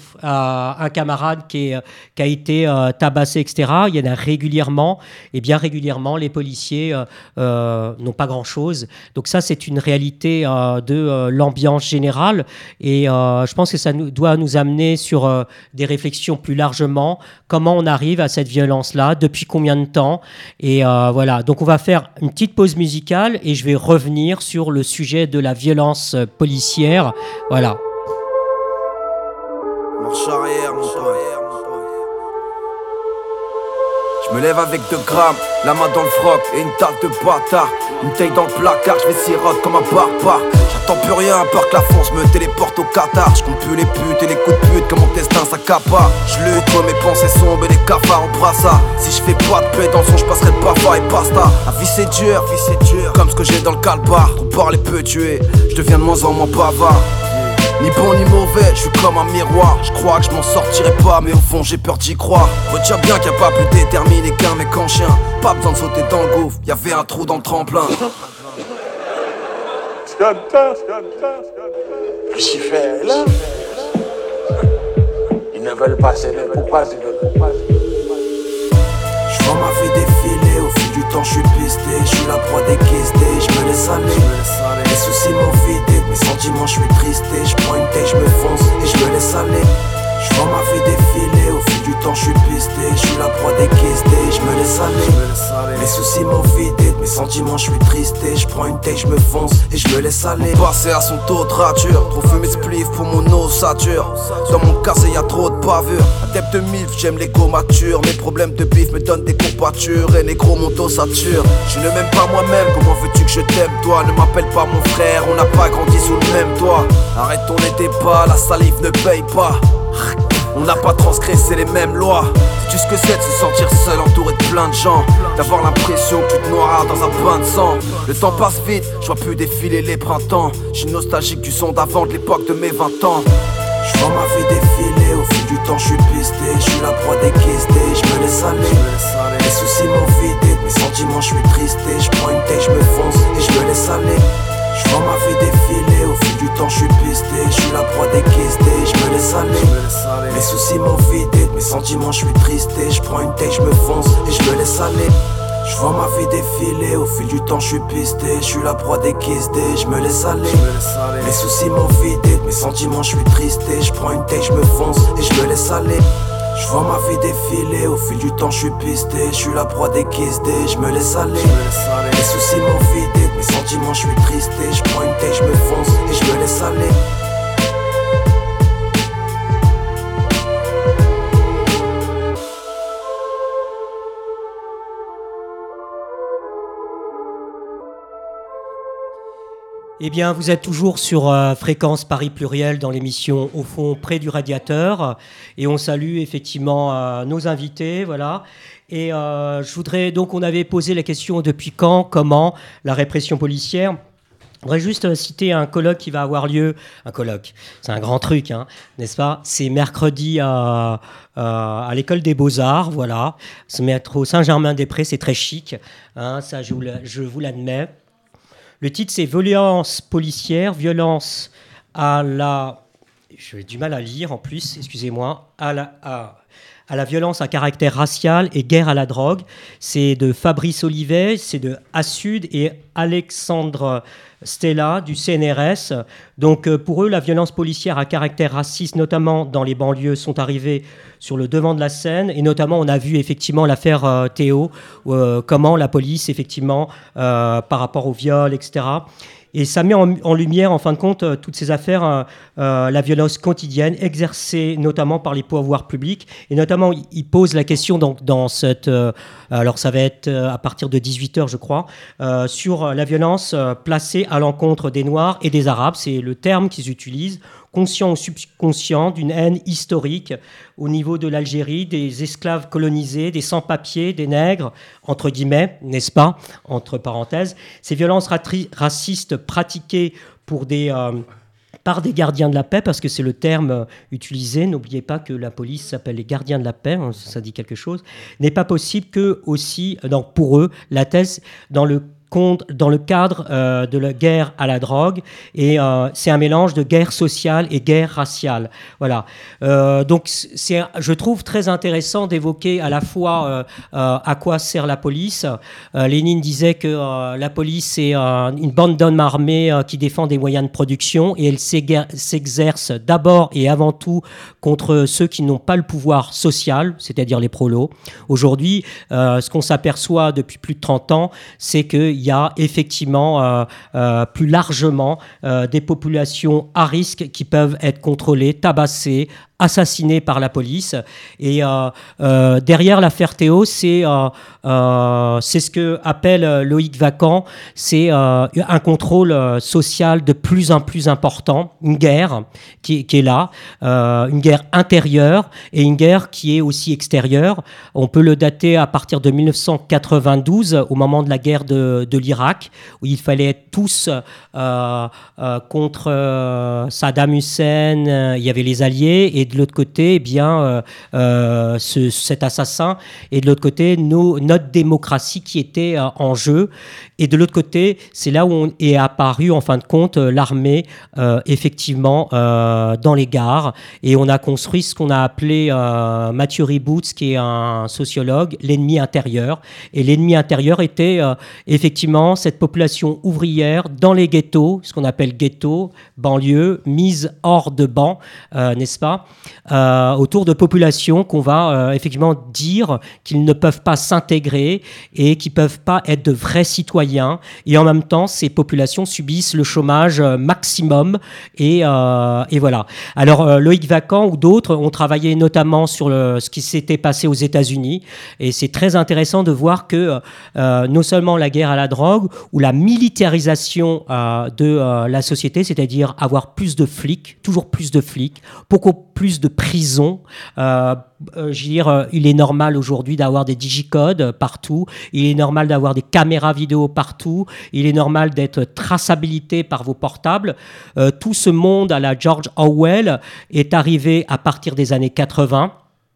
à un camarade qui, est, qui a été euh, tabassé, et cetera. Il y en a régulièrement. Et bien régulièrement, les policiers euh, euh, n'ont pas grand-chose. Donc ça, c'est une réalité euh, de euh, l'ambiance générale. Et euh, je pense que ça nous, doit nous amener sur euh, des réflexions plus largement, comment on arrive à cette violence-là, depuis combien de temps, et euh, voilà. Donc on va faire une petite pause musicale et je vais revenir sur le sujet de la violence policière, voilà. Marche arrière, mon pote. Je me lève avec deux grammes, la main dans le froc et une tarte de bâtard. Une taille dans le placard, je vais sirote comme un barbare. J'attends plus rien à part que la France me téléporte au Qatar. Je compte plus les putes et les coups de pute que mon destin s'accapare. Je lutte contre mes pensées sombres et les cafards en brassard. Si je fais pas de paix dans le son, je passerai de baffa et pasta. La vie c'est dur, vie c'est dur, comme ce que j'ai dans le calbar. Trop parler peut tuer, je deviens de moins en moins bavard. Ni bon ni mauvais, je suis comme un miroir. Je crois que je m'en sortirai pas, mais au fond j'ai peur d'y croire. Retiens bien qu'il n'y a pas plus déterminé qu'un mec en chien. Pas besoin de sauter dans le gouffre, y'avait un trou dans le tremplin. Lucifer est là. Ils ne veulent pas céder, pourquoi ils veulent pas céder? Je vois ma vie défiler, au fil du temps je suis pisté. Je suis la proie déguisée, je me laisse aller. Les soucis m'ont vidé, mes sentiments je suis tristé. Je prends une tête, je me fonce et je me laisse aller. Je vois ma vie défiler, au fil du temps je suis pisté. Je suis la proie déguisée, je me laisse aller. Les soucis m'ont vidé, mes sentiments je suis tristé. Je prends une tête, je me fonce et je me laisse aller. Passer à son taux de rature, trop fumé spliff pour mon ossature. Dans mon casier y'a trop de bavure. Adepte de milf, j'aime l'ego mature. Mes problèmes de bif me donnent des courbatures. Et négro mon ossature. Je ne m'aime pas moi-même, comment veux-tu que je t'aime toi? Ne m'appelle pas mon frère, on n'a pas grandi sous le même toit. Arrêtons les débats, la salive ne paye pas. On n'a pas transgressé les mêmes lois. Sais-tu ce que c'est de se sentir seul, entouré de plein de gens? D'avoir l'impression que tu te noieras dans un bain de sang. Le temps passe vite, je vois plus défiler les printemps. Je suis nostalgique du son d'avant, de l'époque de mes vingt ans. Je vois ma vie défiler, au fil du temps je suis pisté. Je suis la proie déquistée, je me laisse aller. Les soucis m'ont vidé, mes sentiments je suis tristé. Je prends une tête, je me fonce et je me laisse aller. Je vois ma vie défiler, au fil du temps je suis pisté. Je suis la proie déquistée, je me laisse aller. Les soucis m'ont vidé, mes sentiments je suis tristé. Je prends une tête, je me fonce et je me laisse aller. Je vois ma vie défiler, au fil du temps je suis pisté. Je suis la proie déquistée, je me laisse aller. Les soucis m'ont vidé, mes sentiments je suis tristé. Je prends une tête, je me fonce et je me laisse aller. Je vois ma vie défiler, au fil du temps je suis pisté. Je suis la proie déquistée, je me laisse aller. Les soucis m'ont vidé, mes sentiments je suis tristé. Je prends une tête, je me fonce et je me laisse aller. Eh bien, vous êtes toujours sur euh, Fréquence Paris Pluriel dans l'émission Au fond, près du radiateur. Et on salue effectivement euh, nos invités, voilà. Et euh, je voudrais, donc, on avait posé la question depuis quand, comment, la répression policière. Je voudrais juste citer un colloque qui va avoir lieu. Un colloque, c'est un grand truc, hein, n'est-ce pas ? C'est mercredi à, à, à l'école des Beaux-Arts, voilà. Se mettre au Saint-Germain-des-Prés, c'est très chic, hein, ça je vous, je vous l'admets. Le titre, c'est « Violence policière, violence à la... » J'ai du mal à lire en plus, excusez-moi. À la, à, à la violence à caractère racial et guerre à la drogue. C'est de Fabrice Olivet, c'est de Assud et Alexandre Stella du C N R S. Donc pour eux, la violence policière à caractère raciste, notamment dans les banlieues, sont arrivées sur le devant de la scène. Et notamment, on a vu effectivement l'affaire euh, Théo, euh, comment la police, effectivement, euh, par rapport au viol, et cetera. Et ça met en, en lumière, en fin de compte, euh, toutes ces affaires, euh, euh, la violence quotidienne exercée notamment par les pouvoirs publics. Et notamment, il, il pose la question donc, dans cette... Euh, alors, ça va être euh, à partir de dix-huit heures, je crois, euh, sur la violence euh, placée à l'encontre des Noirs et des Arabes. C'est le terme qu'ils utilisent, conscient ou subconscient, d'une haine historique au niveau de l'Algérie, des esclaves colonisés, des sans-papiers, des nègres, entre guillemets, n'est-ce pas, entre parenthèses. Ces violences ratri- racistes pratiquées pour des, euh, par des gardiens de la paix, parce que c'est le terme euh, utilisé, n'oubliez pas que la police s'appelle les gardiens de la paix, hein, ça dit quelque chose, n'est pas possible que aussi, euh, donc pour eux, la thèse dans le dans le cadre euh, de la guerre à la drogue, et euh, c'est un mélange de guerre sociale et guerre raciale. Voilà. Euh, donc, c'est, je trouve très intéressant d'évoquer à la fois euh, euh, à quoi sert la police. Euh, Lénine disait que euh, la police c'est euh, une bande d'hommes armés euh, qui défend des moyens de production, et elle s'exerce d'abord et avant tout contre ceux qui n'ont pas le pouvoir social, c'est-à-dire les prolos. Aujourd'hui, euh, ce qu'on s'aperçoit depuis plus de trente ans, c'est que il y a effectivement euh, euh, plus largement euh, des populations à risque qui peuvent être contrôlées, tabassées, assassiné par la police. Et euh, euh, derrière l'affaire Théo, c'est, euh, euh, c'est ce que appelle Loïc Vacan, c'est euh, un contrôle social de plus en plus important, une guerre qui, qui est là, euh, une guerre intérieure et une guerre qui est aussi extérieure. On peut le dater à partir de dix-neuf cent quatre-vingt-douze, au moment de la guerre de, de l'Irak, où il fallait être tous euh, euh, contre euh, Saddam Hussein, euh, il y avait les alliés, et de l'autre côté, eh bien, euh, euh, ce, cet assassin, et de l'autre côté, nos, notre démocratie qui était euh, en jeu. Et de l'autre côté, c'est là où on est apparu, en fin de compte, euh, l'armée, euh, effectivement, euh, dans les gares. Et on a construit ce qu'on a appelé euh, Mathieu Ribouts, qui est un sociologue, l'ennemi intérieur. Et l'ennemi intérieur était euh, effectivement cette population ouvrière dans les ghettos, ce qu'on appelle ghetto, banlieue, mise hors de banc, euh, n'est-ce pas ? Euh, autour de populations qu'on va euh, effectivement dire qu'ils ne peuvent pas s'intégrer et qui ne peuvent pas être de vrais citoyens. Et en même temps, ces populations subissent le chômage euh, maximum. Et, euh, et voilà. Alors, euh, Loïc Vacan ou d'autres ont travaillé notamment sur le, ce qui s'était passé aux États-Unis. Et c'est très intéressant de voir que euh, non seulement la guerre à la drogue ou la militarisation euh, de euh, la société, c'est-à-dire avoir plus de flics, toujours plus de flics, beaucoup plus plus de prisons. Euh, euh, je veux dire, euh, il est normal aujourd'hui d'avoir des digicodes partout. Il est normal d'avoir des caméras vidéo partout. Il est normal d'être traçabilité par vos portables. Euh, tout ce monde à la George Orwell est arrivé à partir des années quatre-vingts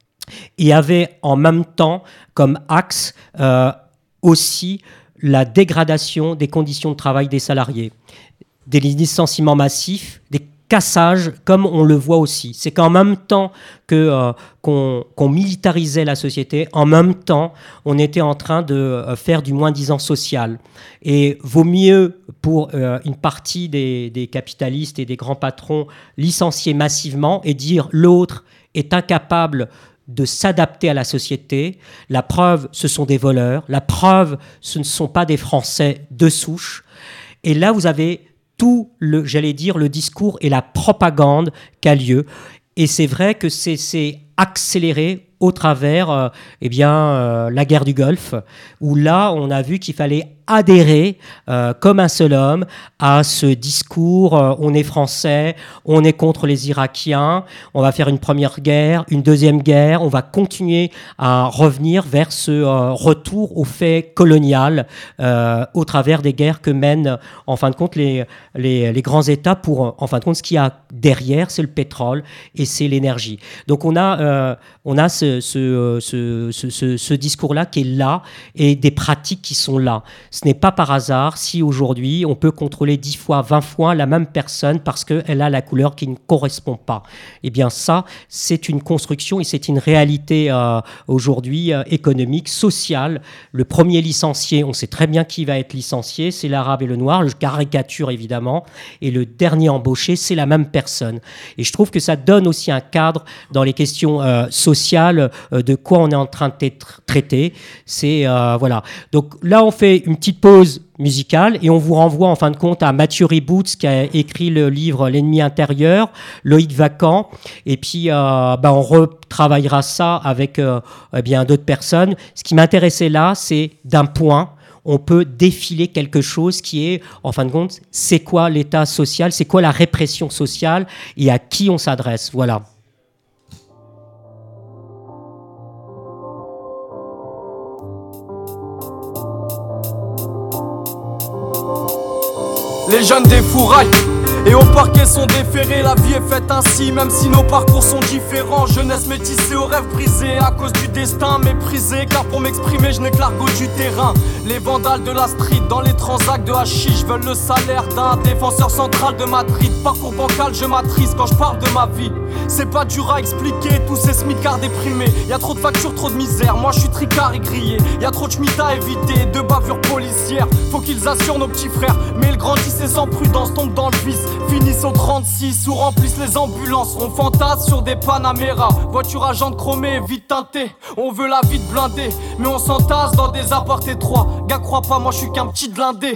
et avait en même temps comme axe euh, aussi la dégradation des conditions de travail des salariés, des licenciements massifs, des cassages, comme on le voit aussi. C'est qu'en même temps que, euh, qu'on, qu'on militarisait la société, en même temps, on était en train de euh, faire du moins-disant social. Et vaut mieux, pour euh, une partie des, des capitalistes et des grands patrons, licencier massivement et dire l'autre est incapable de s'adapter à la société. La preuve, ce sont des voleurs. La preuve, ce ne sont pas des Français de souche. Et là, vous avez tout le, j'allais dire, le discours et la propagande qui a lieu. Et c'est vrai que c'est, c'est accéléré au travers euh, eh bien, euh, la guerre du Golfe, où là, on a vu qu'il fallait adhérer euh, comme un seul homme à ce discours euh, on est français, on est contre les Irakiens, on va faire une première guerre, une deuxième guerre, on va continuer à revenir vers ce euh, retour au fait colonial euh, au travers des guerres que mènent en fin de compte les, les, les grands États pour, en fin de compte, ce qu'il y a derrière, c'est le pétrole et c'est l'énergie. Donc on a, euh, on a ce, ce, ce, ce, ce, ce discours-là qui est là et des pratiques qui sont là. Ce n'est pas par hasard si aujourd'hui on peut contrôler dix fois, vingt fois la même personne parce qu'elle a la couleur qui ne correspond pas. Eh bien ça, c'est une construction et c'est une réalité euh, aujourd'hui euh, économique, sociale. Le premier licencié, on sait très bien qui va être licencié, c'est l'arabe et le noir, je caricature évidemment, et le dernier embauché, c'est la même personne. Et je trouve que ça donne aussi un cadre dans les questions euh, sociales euh, de quoi on est en train de traiter. C'est, euh, voilà. Donc là, on fait une petite pause musicale et on vous renvoie en fin de compte à Mathieu Ribouts qui a écrit le livre L'ennemi intérieur, Loïc Vacan, et puis euh, bah, on retravaillera ça avec euh, eh bien, d'autres personnes. Ce qui m'intéressait là, c'est d'un point, on peut défiler quelque chose qui est, en fin de compte, c'est quoi l'état social, c'est quoi la répression sociale et à qui on s'adresse. Voilà. Les jeunes défouraillent et au parquet sont déférés. La vie est faite ainsi, même si nos parcours sont différents. Jeunesse métissée aux rêves brisés à cause du destin méprisé. Car pour m'exprimer je n'ai que l'argot du terrain. Les vandales de la street dans les transacts de hashish veulent le salaire d'un défenseur central de Madrid. Parcours bancal, je m'attriste quand je parle de ma vie. C'est pas dur à expliquer, tous ces smicards déprimés. Y'a trop de factures, trop de misère, moi je suis tricard et grillé. Y'a trop de schmitt à éviter, de bavures policières. Faut qu'ils assurent nos petits frères, mais ils grandissent et sans prudence tombent dans le vice. Finissent au trente-six ou remplissent les ambulances. On fantasme sur des Panamera, voiture à jantes chromées, vite teintée. On veut la vie de blindée, mais on s'entasse dans des apparts étroits. Gars crois pas, moi je suis qu'un petit blindé.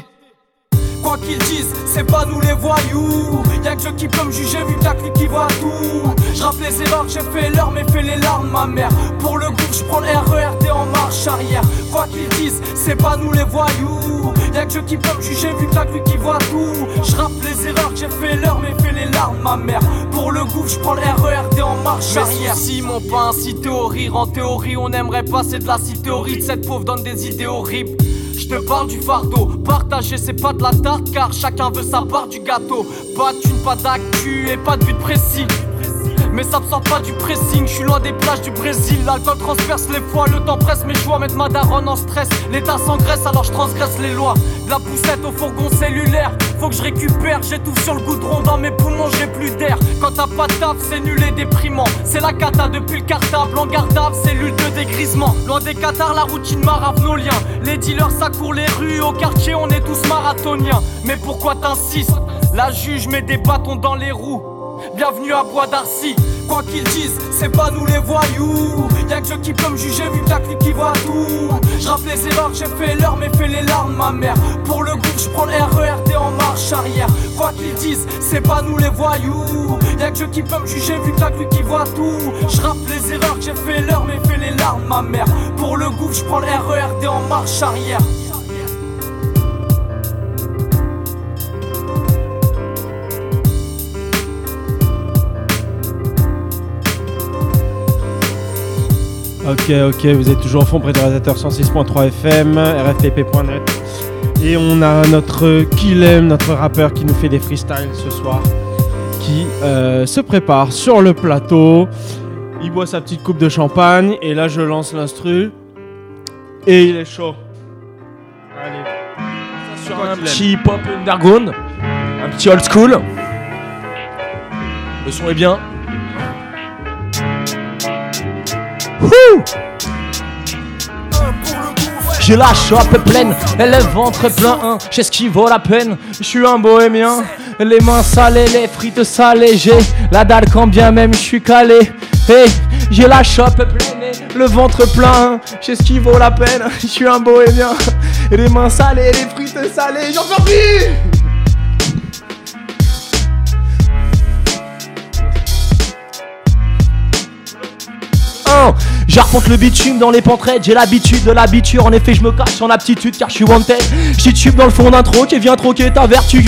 Quoi qu'ils disent, c'est pas nous les voyous. Y'a que je qui peut me juger vu que y'a que lui qui voit tout. J'rappe les erreurs que j'ai fait l'heure mais fait les larmes ma mère. Pour le groupe j'prends le R E R D en marche arrière. Quoi qu'ils disent, c'est pas nous les voyous. Y'a que je qui peut me juger vu que y'a que lui qui voit tout. J'rappe les erreurs que j'ai fait l'heure mais fait les larmes ma mère. Pour le groupe j'prends le R E R D en marche arrière. Mes soucis m'ont pas incité au rire. En théorie on aimerait passer de la cité horrible. Cette pauvre donne des idées horribles. Je te parle du fardeau, partager c'est pas de la tarte car chacun veut sa part du gâteau. Pas de thune, pas d'actu et pas de but précis. Mais ça me sort pas du pressing, je suis loin des plages du Brésil. L'alcool transperce les fois, le temps presse mes choix. Mettre ma daronne en stress, l'état s'engraisse alors je transgresse les lois. De la poussette au fourgon cellulaire, faut que je récupère. J'étouffe sur le goudron, dans mes poumons j'ai plus d'air. Quand t'as pas de taf, c'est nul et déprimant. C'est la cata depuis le cartable, en gardable, cellule de dégrisement. Loin des cathares, la routine marave nos liens. Les dealers ça court les rues, au quartier on est tous marathoniens. Mais pourquoi t'insistes? La juge met des bâtons dans les roues. Bienvenue à Bois d'Arcy. Quoi qu'ils disent, c'est pas nous les voyous. Y'a que je qui peut me juger vu que y'a que lui qui voit tout. J'rappe les erreurs que j'ai fait l'heure mais fait les larmes ma mère. Pour le groupe j'prends le R E R D en marche arrière. Quoi qu'ils disent, c'est pas nous les voyous. Y'a que je qui peut me juger vu que y'a que lui qui voit tout. J'rappe les erreurs que j'ai fait l'heure mais fait les larmes ma mère. Pour le groupe j'prends le R E R D en marche arrière. Ok, ok, vous êtes toujours au fond près du radiateur cent six point trois F M, R F P P point net. Et on a notre Kilem, notre rappeur qui nous fait des freestyles ce soir, qui euh, se prépare sur le plateau. Il boit sa petite coupe de champagne et là je lance l'instru et il est chaud. Allez. Sur un petit hip-hop underground, un petit old school. Le son est bien. Wouh! J'ai la chope pleine et le ventre plein, hein. J'ai ce qui vaut la peine, je suis un bohémien. Les mains salées, les frites salées, j'ai la dalle quand bien même je suis calé. Hey, j'ai la chope pleine et le ventre plein, hein. J'ai ce qui vaut la peine, je suis un bohémien. Les mains salées, les frites salées, j'en peux plus. Oh, j'arpente le bitume dans les pantraides, j'ai l'habitude de l'habitude. En effet je me cache en aptitude car je suis wanted. J'y tube dans le fond d'intro qui vient troquer ta vertu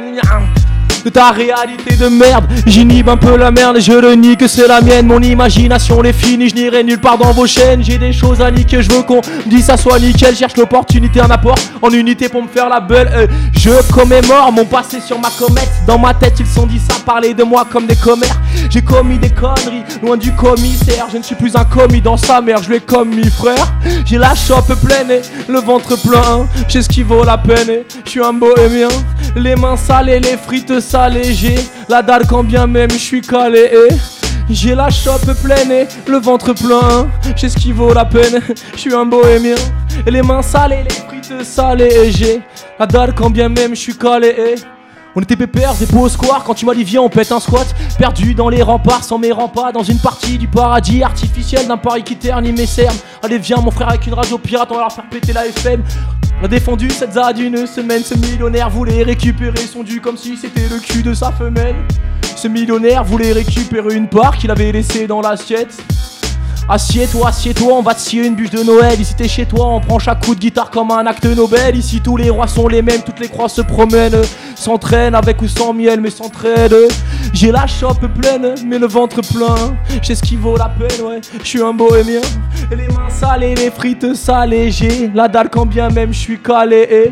de ta réalité de merde. J'inhibe un peu la merde et je le nie que c'est la mienne. Mon imagination les finit, je n'irai nulle part dans vos chaînes. J'ai des choses à niquer, je veux qu'on dise ça soit nickel. Cherche l'opportunité, un apport en unité pour me faire la belle. euh, Je commémore mon passé sur ma comète. Dans ma tête ils sont dit ça, parler de moi comme des commères. J'ai commis des conneries, loin du commissaire. Je ne suis plus un commis dans sa mère, je l'ai commis frère. J'ai la chope pleine et le ventre plein. J'ai ce qui vaut la peine et je suis un bohémien. Les mains salées, les frites salées, j'ai la dalle quand bien même je suis calé et j'ai la chope pleine et le ventre plein. J'ai ce qui vaut la peine, je suis un bohémien. Et les mains salées, les frites salées, et j'ai la dalle quand bien même je suis calé et on était pépères, des beaux au square, quand tu m'as dit viens on pète un squat. Perdu dans les remparts, sans mes remparts, dans une partie du paradis artificiel d'un Paris qui ternit mes cernes. Allez viens mon frère avec une radio pirate, on va leur faire péter la F M. On a défendu cette Z A D d'une semaine, ce millionnaire voulait récupérer son dû comme si c'était le cul de sa femelle. Ce millionnaire voulait récupérer une part qu'il avait laissée dans l'assiette. Assieds-toi, assieds-toi, on va te scier une bûche de Noël. Ici t'es chez toi, on prend chaque coup de guitare comme un acte Nobel. Ici tous les rois sont les mêmes, toutes les croix se promènent. S'entraînent avec ou sans miel mais s'entraident. J'ai la chope pleine mais le ventre plein. J'ai ce qui vaut la peine, ouais, je suis un bohémien. Et les mains salées, les frites salées, j'ai la dalle quand bien même je suis calé et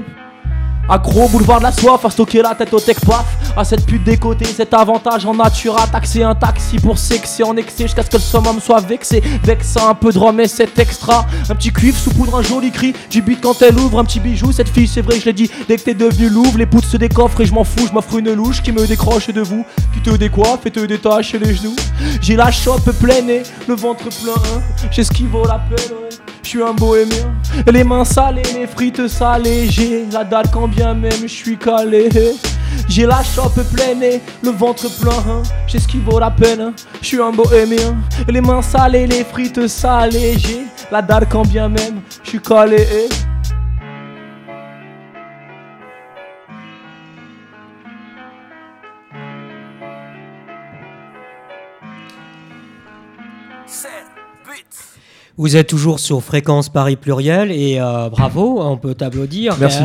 accro, boulevard de la soif, à stocker la tête au tech paf. À cette pute décotée, cet avantage en natura. Taxer un taxi pour sexer en excès jusqu'à ce que le summum soit vexé. Vexant un peu de rhum et c'est extra. Un petit cuivre sous poudre, un joli cri. Du beat quand elle ouvre, un petit bijou. Cette fille, c'est vrai, je l'ai dit, dès que t'es devenu Louvre. Les poutres se décoffrent et je m'en fous, je m'offre une louche qui me décroche de vous, qui te décoiffe et te détache les genoux. J'ai la chope pleine et le ventre plein, hein. J'ai ce qui vaut la peine, ouais. Je suis un bohémien. Les mains salées, les frites salées, j'ai la dalle quand bien même je suis calé. J'ai la chope pleine et le ventre plein, hein. J'ai ce qui vaut la peine, hein. Je suis un bohémien. Les mains salées, les frites salées, j'ai la dalle quand bien même je suis calé. Vous êtes toujours sur Fréquence Paris Pluriel et euh, bravo, on peut t'applaudir. Merci.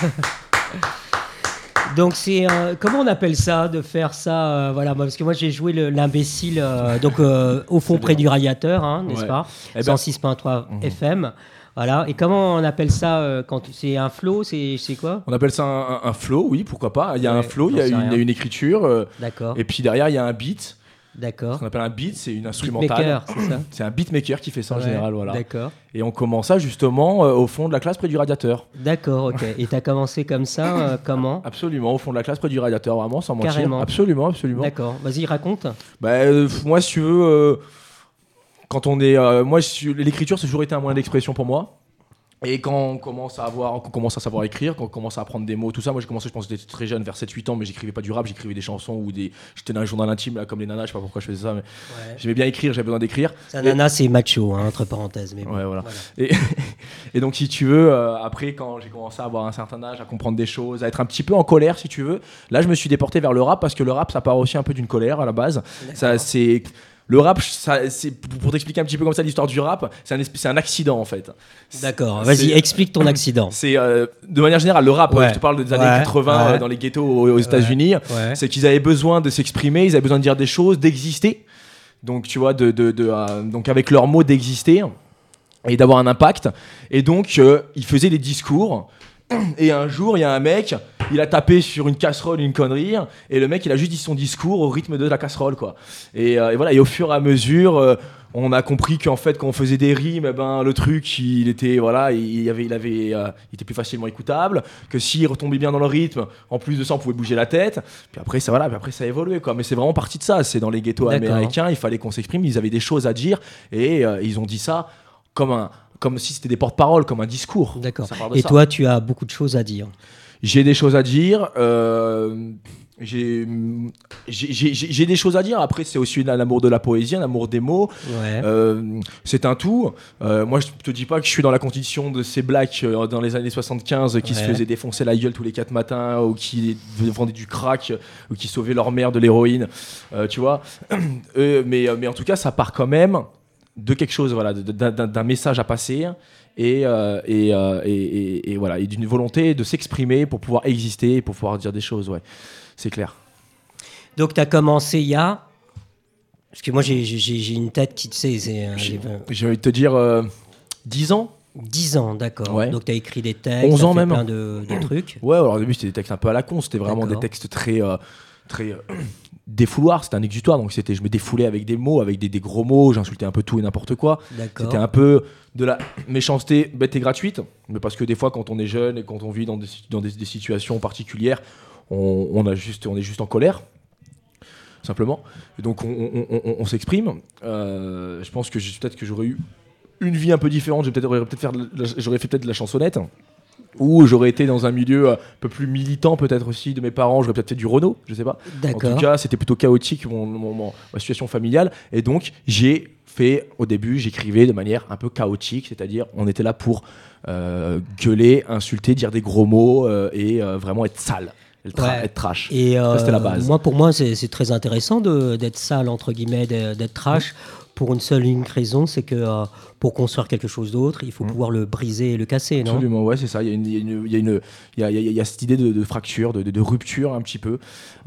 Donc c'est euh, comment on appelle ça de faire ça euh, voilà, parce que moi j'ai joué le, l'imbécile euh, donc euh, au fond près du radiateur, hein, n'est-ce ouais. pas eh ben, cent six point trois mmh. F M. Voilà. Et comment on appelle ça euh, quand c'est un flow, c'est, c'est quoi? On appelle ça un, un, un flow, oui, pourquoi pas. Il y a ouais, un flow, il y a une, y a une écriture. Euh, D'accord. Et puis derrière il y a un beat. D'accord. Ce qu'on appelle un beat, c'est une instrumentale. Beatmaker, c'est ça. C'est un beatmaker qui fait ça en ouais, général, voilà. D'accord. Et on commence ça justement euh, au fond de la classe près du radiateur. D'accord, ok. Et t'as commencé comme ça, euh, comment? Absolument, au fond de la classe près du radiateur, vraiment, sans mentir. Carrément. Absolument, absolument. D'accord. Vas-y, raconte. Bah, euh, moi, si tu veux, euh, quand on est, euh, moi, l'écriture, c'est toujours été un moyen d'expression pour moi. Et quand on commence à avoir, qu'on commence à savoir écrire, quand on commence à apprendre des mots, tout ça, moi j'ai commencé, je pense, j'étais très jeune, vers sept huit ans, mais j'écrivais pas du rap, j'écrivais des chansons ou des, j'étais dans un journal intime là, comme les nanas, je sais pas pourquoi je faisais ça, mais ouais. J'aimais bien écrire, j'avais besoin d'écrire. Ça, et... nana, c'est macho, hein, entre parenthèses, mais bon, ouais, voilà. voilà. Et, et donc si tu veux, euh, après quand j'ai commencé à avoir un certain âge, à comprendre des choses, à être un petit peu en colère, si tu veux, là je me suis déporté vers le rap parce que le rap, ça part aussi un peu d'une colère à la base. D'accord. Ça, c'est Le rap, ça, c'est, pour t'expliquer un petit peu comme ça l'histoire du rap, c'est un, c'est un accident en fait. D'accord, vas-y, c'est, explique ton accident. C'est euh, de manière générale, le rap, ouais. je te parle des années ouais, quatre-vingts ouais. euh, dans les ghettos aux, aux États-Unis, ouais, ouais. c'est qu'ils avaient besoin de s'exprimer, ils avaient besoin de dire des choses, d'exister. Donc tu vois, de, de, de, euh, donc avec leurs mots d'exister. et d'avoir un impact. Et donc, euh, il faisait des discours. Et un jour, il y a un mec, il a tapé sur une casserole, une connerie, et le mec, il a juste dit son discours au rythme de la casserole, quoi. Et, euh, et voilà. Et au fur et à mesure, euh, on a compris qu'en fait, quand on faisait des rimes, eh ben, le truc, il était, voilà, il avait, il avait, euh, il était plus facilement écoutable. Que s'il retombait bien dans le rythme, en plus de ça, on pouvait bouger la tête. Puis après, ça, voilà, puis après, ça a évolué, quoi. Mais c'est vraiment parti de ça. C'est dans les ghettos D'accord. américains, il fallait qu'on s'exprime. Ils avaient des choses à dire, et euh, ils ont dit ça comme un. Comme si c'était des porte-paroles, comme un discours. D'accord. Ça part de Et ça. toi, tu as beaucoup de choses à dire. J'ai des choses à dire. Euh, j'ai, j'ai, j'ai, j'ai des choses à dire. Après, c'est aussi un amour de la poésie, un amour des mots. Ouais. Euh, c'est un tout. Euh, moi, je te dis pas que je suis dans la condition de ces blacks euh, dans les années soixante-quinze qui Ouais. se faisaient défoncer la gueule tous les quatre matins, ou qui vendaient du crack, ou qui sauvaient leur mère de l'héroïne. Euh, tu vois. euh, mais, mais en tout cas, ça part quand même de quelque chose, voilà, d'un, d'un, d'un message à passer. Et, euh, et, euh, et, et, et voilà, et d'une volonté de s'exprimer pour pouvoir exister, pour pouvoir dire des choses, ouais, c'est clair. Donc, tu as commencé il y a. Parce que moi, j'ai, j'ai, j'ai une tête qui, tu sais, c'est. euh, J'ai, j'ai- j'ai envie de te dire euh, dix ans. dix ans, d'accord. Ouais. Donc, tu as écrit des textes, onze t'as ans fait même. plein de, de trucs. Ouais, alors au début, c'était des textes un peu à la con, c'était vraiment D'accord. des textes très. Euh, très euh, défouloirs, c'était un exutoire, donc c'était, je me défoulais avec des mots, avec des, des gros mots, j'insultais un peu tout et n'importe quoi. D'accord. C'était un peu de la méchanceté bête et gratuite, mais parce que des fois, quand on est jeune et quand on vit dans des, dans des, des situations particulières, on, on, a juste, on est juste en colère, simplement. Et donc on, on, on, on s'exprime. Euh, je pense que j'ai, peut-être que j'aurais eu une vie un peu différente, j'aurais peut-être, j'aurais peut-être, faire de la- j'aurais fait peut-être de la chansonnette. Ou j'aurais été dans un milieu un peu plus militant, peut-être aussi, de mes parents, j'aurais peut-être fait du Renault, je sais pas. D'accord. En tout cas, c'était plutôt chaotique, mon, mon- mon- ma situation familiale. Et donc, j'ai fait, au début, j'écrivais de manière un peu chaotique, c'est-à-dire, on était là pour euh, gueuler, insulter, dire des gros mots euh, et euh, vraiment être sale, être, tra- Ouais. être trash. Et Ça, euh, c'était la base. moi, pour moi, c'est, c'est très intéressant de, d'être sale, entre guillemets, de- d'être trash, pour une seule et unique raison, c'est que euh, pour construire quelque chose d'autre, il faut pouvoir le briser et le casser, non ? Absolument, ouais, c'est ça. Il y a, une, il y a, une, il y a, une, il y a, il y a- il y a cette idée de, de fracture, de, de, de rupture un petit peu.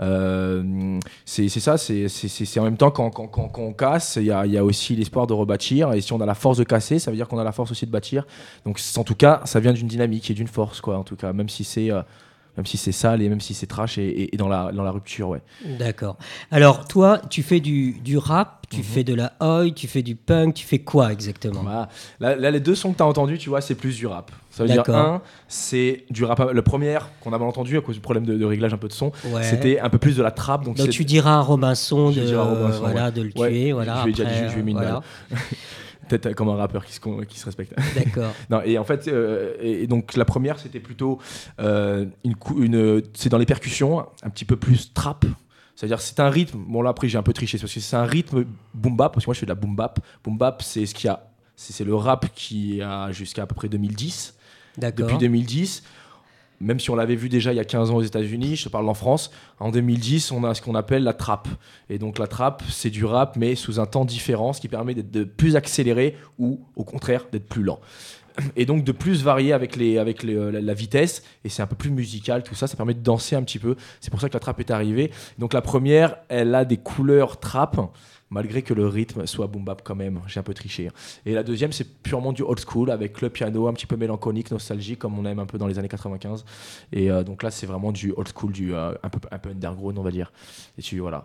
Euh, c'est, c'est ça, c'est, c'est, c'est, c'est en même temps quand, quand, quand, quand on casse, il y a, il y a aussi l'espoir de rebâtir. Et si on a la force de casser, ça veut dire qu'on a la force aussi de bâtir. Donc en tout cas, ça vient d'une dynamique et d'une force, quoi. En tout cas, même si c'est, euh, même si c'est sale et même si c'est trash et, et, et dans, la, dans la rupture, ouais. D'accord. Alors, toi, tu fais du, du rap, tu fais de la oi, tu fais du punk, tu fais quoi exactement ? Voilà. Là, là, les deux sons que tu as entendus, tu vois, c'est plus du rap. Ça veut D'accord. dire, un, c'est du rap. Le premier qu'on a mal entendu à cause du problème de, de réglage un peu de son, Ouais. c'était un peu plus de la trappe. Donc, Donc, c'est- tu diras à Robinson, Je de, vais dire à Robinson, voilà, ouais. de le Ouais, tuer. Voilà, je lui ai déjà après, dit, je lui ai mis une voilà. balle. Peut-être comme un rappeur qui se, con- qui se respecte. D'accord. Non, et en fait, euh, et, et donc la première, c'était plutôt euh, une, cou- une, c'est dans les percussions, un petit peu plus trap. C'est-à-dire, c'est un rythme. Bon, là, après, j'ai un peu triché parce que c'est un rythme boom bap. Parce que moi, je fais de la boom bap. Boom bap, c'est ce qu'il y a. C'est, c'est le rap qui a jusqu'à à peu près deux mille dix. D'accord. Depuis deux mille dix. Même si on l'avait vu déjà il y a quinze ans aux États-Unis, je te parle en France, en deux mille dix, on a ce qu'on appelle la trap. Et donc la trap, c'est du rap, mais sous un temps différent, ce qui permet d'être de plus accéléré ou au contraire d'être plus lent. Et donc de plus varier avec, les, avec les, la, la vitesse, et c'est un peu plus musical, tout ça, ça permet de danser un petit peu. C'est pour ça que la trap est arrivée. Donc la première, elle a des couleurs trap, malgré que le rythme soit boom bap quand même. J'ai un peu triché. Et la deuxième, c'est purement du old school, avec le piano un petit peu mélancolique, nostalgique, comme on aime un peu dans les années quatre-vingt-quinze. Et euh, donc là, c'est vraiment du old school, du, euh, un, peu, un peu underground, on va dire. Et tu, voilà.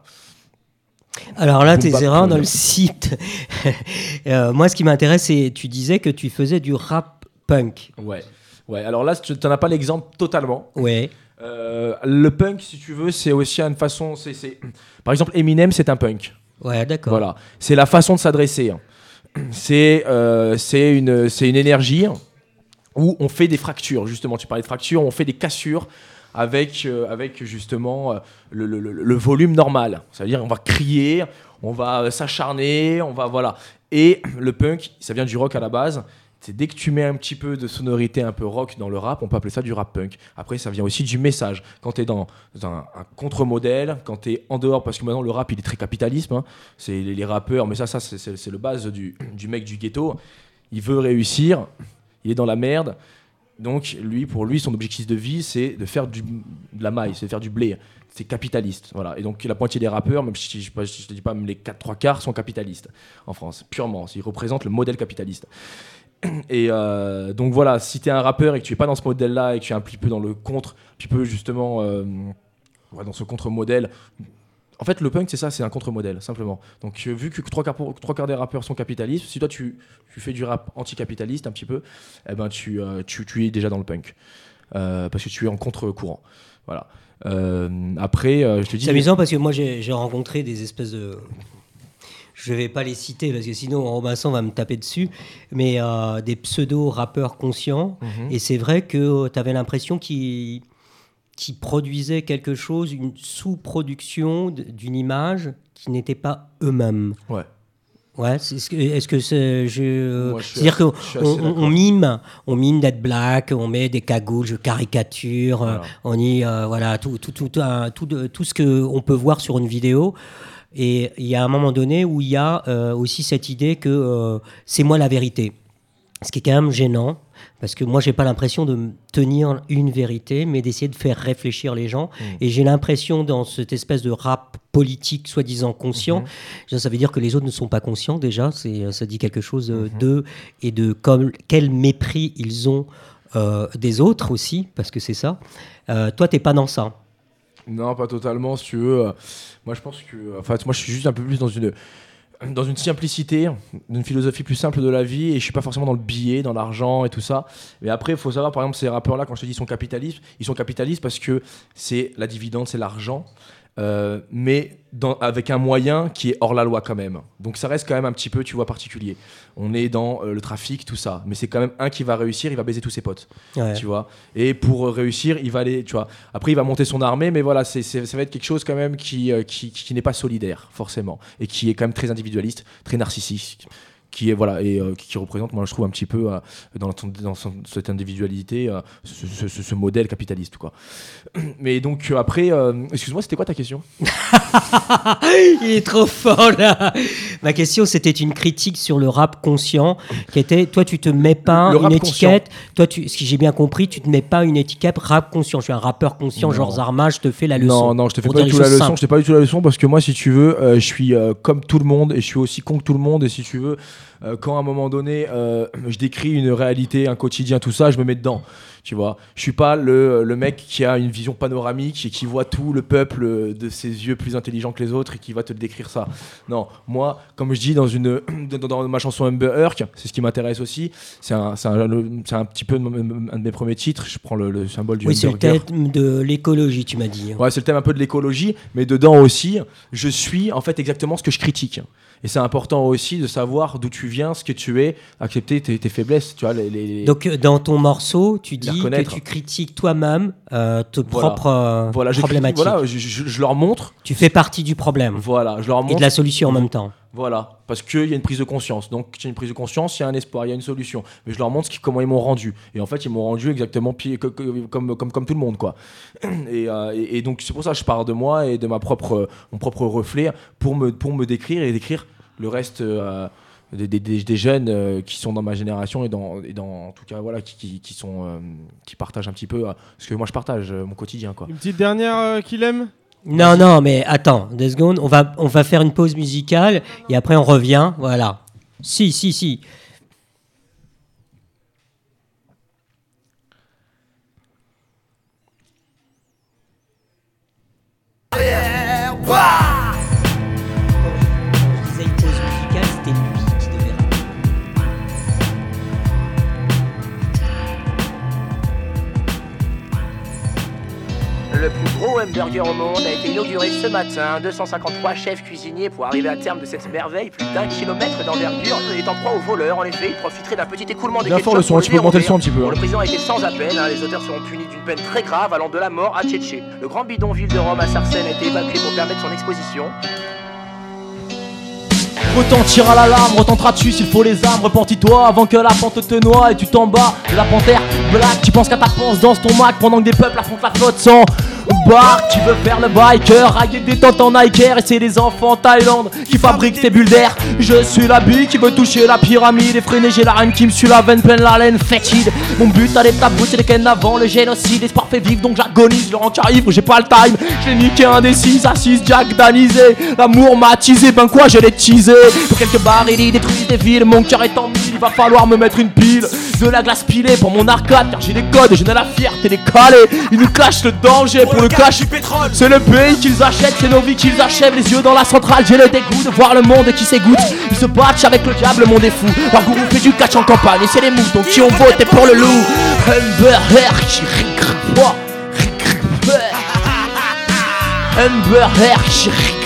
Alors là, Boom tes bap, erreurs on dans va le dire. site. Euh, moi, ce qui m'intéresse, c'est tu disais que tu faisais du rap punk. Ouais. Ouais. Alors là, tu n'en as pas l'exemple totalement. Ouais. Euh, le punk, si tu veux, c'est aussi une façon. C'est, c'est... Par exemple, Eminem, c'est un punk. Ouais, d'accord. Voilà. C'est la façon de s'adresser. C'est, euh, c'est, une, c'est une énergie où on fait des fractures, justement. Tu parlais de fractures, on fait des cassures avec, euh, avec justement euh, le, le, le, le volume normal. C'est-à-dire, on va crier, on va euh, s'acharner, on va. Voilà. Et le punk, ça vient du rock à la base. C'est dès que tu mets un petit peu de sonorité un peu rock dans le rap, on peut appeler ça du rap punk. Après, ça vient aussi du message. Quand tu es dans, dans un, un contre-modèle, quand tu es en dehors, parce que maintenant le rap il est très capitalisme, hein. C'est les, les rappeurs, mais ça, ça c'est, c'est, c'est le base du, du mec du ghetto. Il veut réussir, il est dans la merde. Donc lui, pour lui, son objectif de vie, c'est de faire du, de la maille, c'est de faire du blé. C'est capitaliste, voilà. Et donc la moitié des rappeurs, même si je ne te dis pas, même les quatre trois quarts sont capitalistes en France, purement. Ils représentent le modèle capitaliste. Et euh, donc voilà, si t'es un rappeur et que tu es pas dans ce modèle-là et que tu es un petit peu dans le contre, un petit peu justement euh, ouais, dans ce contre-modèle. En fait, le punk, c'est ça, c'est un contre-modèle, simplement. Donc, euh, vu que trois quarts, pour, trois quarts des rappeurs sont capitalistes, si toi tu, tu fais du rap anticapitaliste un petit peu, eh ben tu, euh, tu, tu es déjà dans le punk, euh, parce que tu es en contre-courant. Voilà. Euh, après, euh, je te dis. C'est amusant parce que moi j'ai, j'ai rencontré des espèces de. Je vais pas les citer parce que sinon Robinson va me taper dessus, mais euh, des pseudo-rappeurs conscients. Mm-hmm. Et c'est vrai que tu avais l'impression qu'ils, qu'ils produisaient quelque chose, une sous-production d'une image qui n'était pas eux-mêmes. Ouais. Ouais, c'est, est-ce que c'est, je, Moi, je c'est-à-dire qu'on on, on mime, on mime d'être black, on met des cagoules, je caricature, voilà. on y, euh, voilà, tout, tout, tout, tout, tout, tout ce que on peut voir sur une vidéo. Et il y a un moment donné où il y a euh, aussi cette idée que euh, c'est moi la vérité, ce qui est quand même gênant. Parce que moi, j'ai pas l'impression de tenir une vérité, mais d'essayer de faire réfléchir les gens. Mmh. Et j'ai l'impression, dans cette espèce de rap politique, soi-disant conscient, mmh. ça veut dire que les autres ne sont pas conscients déjà. C'est, ça dit quelque chose mmh. d'eux et de comme, quel mépris ils ont euh, des autres aussi, parce que c'est ça. Euh, toi, t'es pas dans ça. Non, pas totalement, si tu veux. Moi, je pense que... Enfin, moi, je suis juste un peu plus dans une... dans une simplicité, d'une philosophie plus simple de la vie, et je suis pas forcément dans le billet, dans l'argent et tout ça. Mais après, il faut savoir, par exemple, ces rappeurs-là, quand je te dis ils sont capitalistes, ils sont capitalistes parce que c'est la dividende, c'est l'argent, euh, mais dans, avec un moyen qui est hors la loi quand même. Donc ça reste quand même un petit peu, tu vois, particulier. On est dans euh, le trafic, tout ça, mais c'est quand même un qui va réussir, il va baiser tous ses potes, ouais. tu vois. Et pour euh, réussir, il va aller, tu vois. Après, il va monter son armée, mais voilà, c'est, c'est, ça va être quelque chose quand même qui, euh, qui, qui n'est pas solidaire, forcément, et qui est quand même très individualiste, très narcissique. Qui est voilà et euh, qui représente, moi je trouve un petit peu euh, dans, son, dans son, cette individualité euh, ce, ce, ce, ce modèle capitaliste quoi. Mais donc euh, après euh, excuse-moi, c'était quoi ta question? Il est trop fort là. Ma question c'était une critique sur le rap conscient qui était toi tu te mets pas le une étiquette conscient. Toi tu, si j'ai bien compris, tu te mets pas une étiquette rap conscient. Je suis un rappeur conscient, non. genre Zarma, je te fais la leçon. Non non, je te fais pas du tout la leçon, simple. je t'ai pas du tout la leçon parce que moi si tu veux euh, je suis euh, comme tout le monde et je suis aussi con que tout le monde et si tu veux Euh, quand à un moment donné euh, je décris une réalité, un quotidien, tout ça, je me mets dedans, tu vois. Je suis pas le, le mec qui a une vision panoramique et qui voit tout le peuple de ses yeux plus intelligents que les autres et qui va te le décrire ça. Non, moi, comme je dis dans, une, dans, dans ma chanson Humber Herc, c'est ce qui m'intéresse aussi, c'est un, c'est un, c'est un petit peu un de mes premiers titres, je prends le, le symbole du oui, hamburger. Oui, c'est le thème de l'écologie, tu m'as dit. Ouais, c'est le thème un peu de l'écologie, mais dedans aussi, je suis en fait exactement ce que je critique. Et c'est important aussi de savoir d'où tu viens, ce que tu es, accepter tes, tes faiblesses. Tu vois, les, les... Donc, dans ton morceau, tu dis que tu critiques toi-même euh, tes voilà. propres euh, voilà, problématiques. Voilà, je, je, je leur montre. Tu fais partie du problème. Voilà, je leur montre. Et de la solution en même temps. Voilà, parce qu'il y a une prise de conscience. Donc, il y a une prise de conscience, il y a un espoir, il y a une solution. Mais je leur montre ce qui, comment ils m'ont rendu. Et en fait, ils m'ont rendu exactement pi- comme, comme, comme, comme tout le monde, quoi. Et, euh, et, et donc, c'est pour ça que je pars de moi et de ma propre, mon propre reflet pour me, pour me décrire et décrire le reste euh, des, des, des jeunes euh, qui sont dans ma génération et dans, et dans en tout cas voilà qui, qui, qui sont euh, qui partagent un petit peu euh, ce que moi je partage euh, mon quotidien quoi. Une petite dernière euh, qu'il aime. Non non mais attends deux secondes, on va on va faire une pause musicale et après on revient voilà. Si si si. Yeah, bah Le plus gros hamburger au monde a été inauguré ce matin. deux cent cinquante-trois chefs cuisiniers pour arriver à terme de cette merveille. Plus d'un kilomètre d'envergure est en proie aux voleurs. En effet, ils profiteraient d'un petit écoulement des ketchup fort le son, tu peux monter le son un petit peu. Bon, le président a été sans appel. Hein. Les auteurs seront punis d'une peine très grave allant de la mort à Tchétché. Le grand bidonville de Rome à Sarcelles a été évacué pour permettre son exposition. Retentira l'alarme, retentera-tu s'il faut les armes. Repentis-toi avant que la pente te noie et tu t'en bats de la panthère black. Tu penses qu'à ta pense danse ton Mac pendant que des peuples affrontent la flotte sans bar, tu veux faire le biker, railler des tentes en Nike Air, et c'est des enfants en Thaïlande qui fabriquent tes bulles d'air. Je suis la bille qui veut toucher la pyramide, effréné j'ai la reine qui me suit la veine pleine la laine fétide. Mon but à des tabous c'est les ken avant le génocide, espoir fait vivre donc j'agonise, le rentre arrive, j'ai pas le time, j'ai niqué indécis, assise, Jack danisé, l'amour m'a attisé, ben quoi je l'ai teasé. Pour quelques barils ils détruisent des villes, mon cœur est en mille, il va falloir me mettre une pile de la glace pilée pour mon arcade, car j'ai des codes, je n'ai la fierté des calés. Ils nous clashent le danger pour, pour le cash du pétrole. C'est le pays qu'ils achètent, c'est nos vies qu'ils achèvent. Les yeux dans la centrale, j'ai le dégoût de voir le monde qui s'égoutte. Ils se battent avec le diable, le monde est fou. Leur gourou fait du catch en campagne et c'est les mousses, donc qui ont voté pour le loup. Humber Herk, Humber Herk,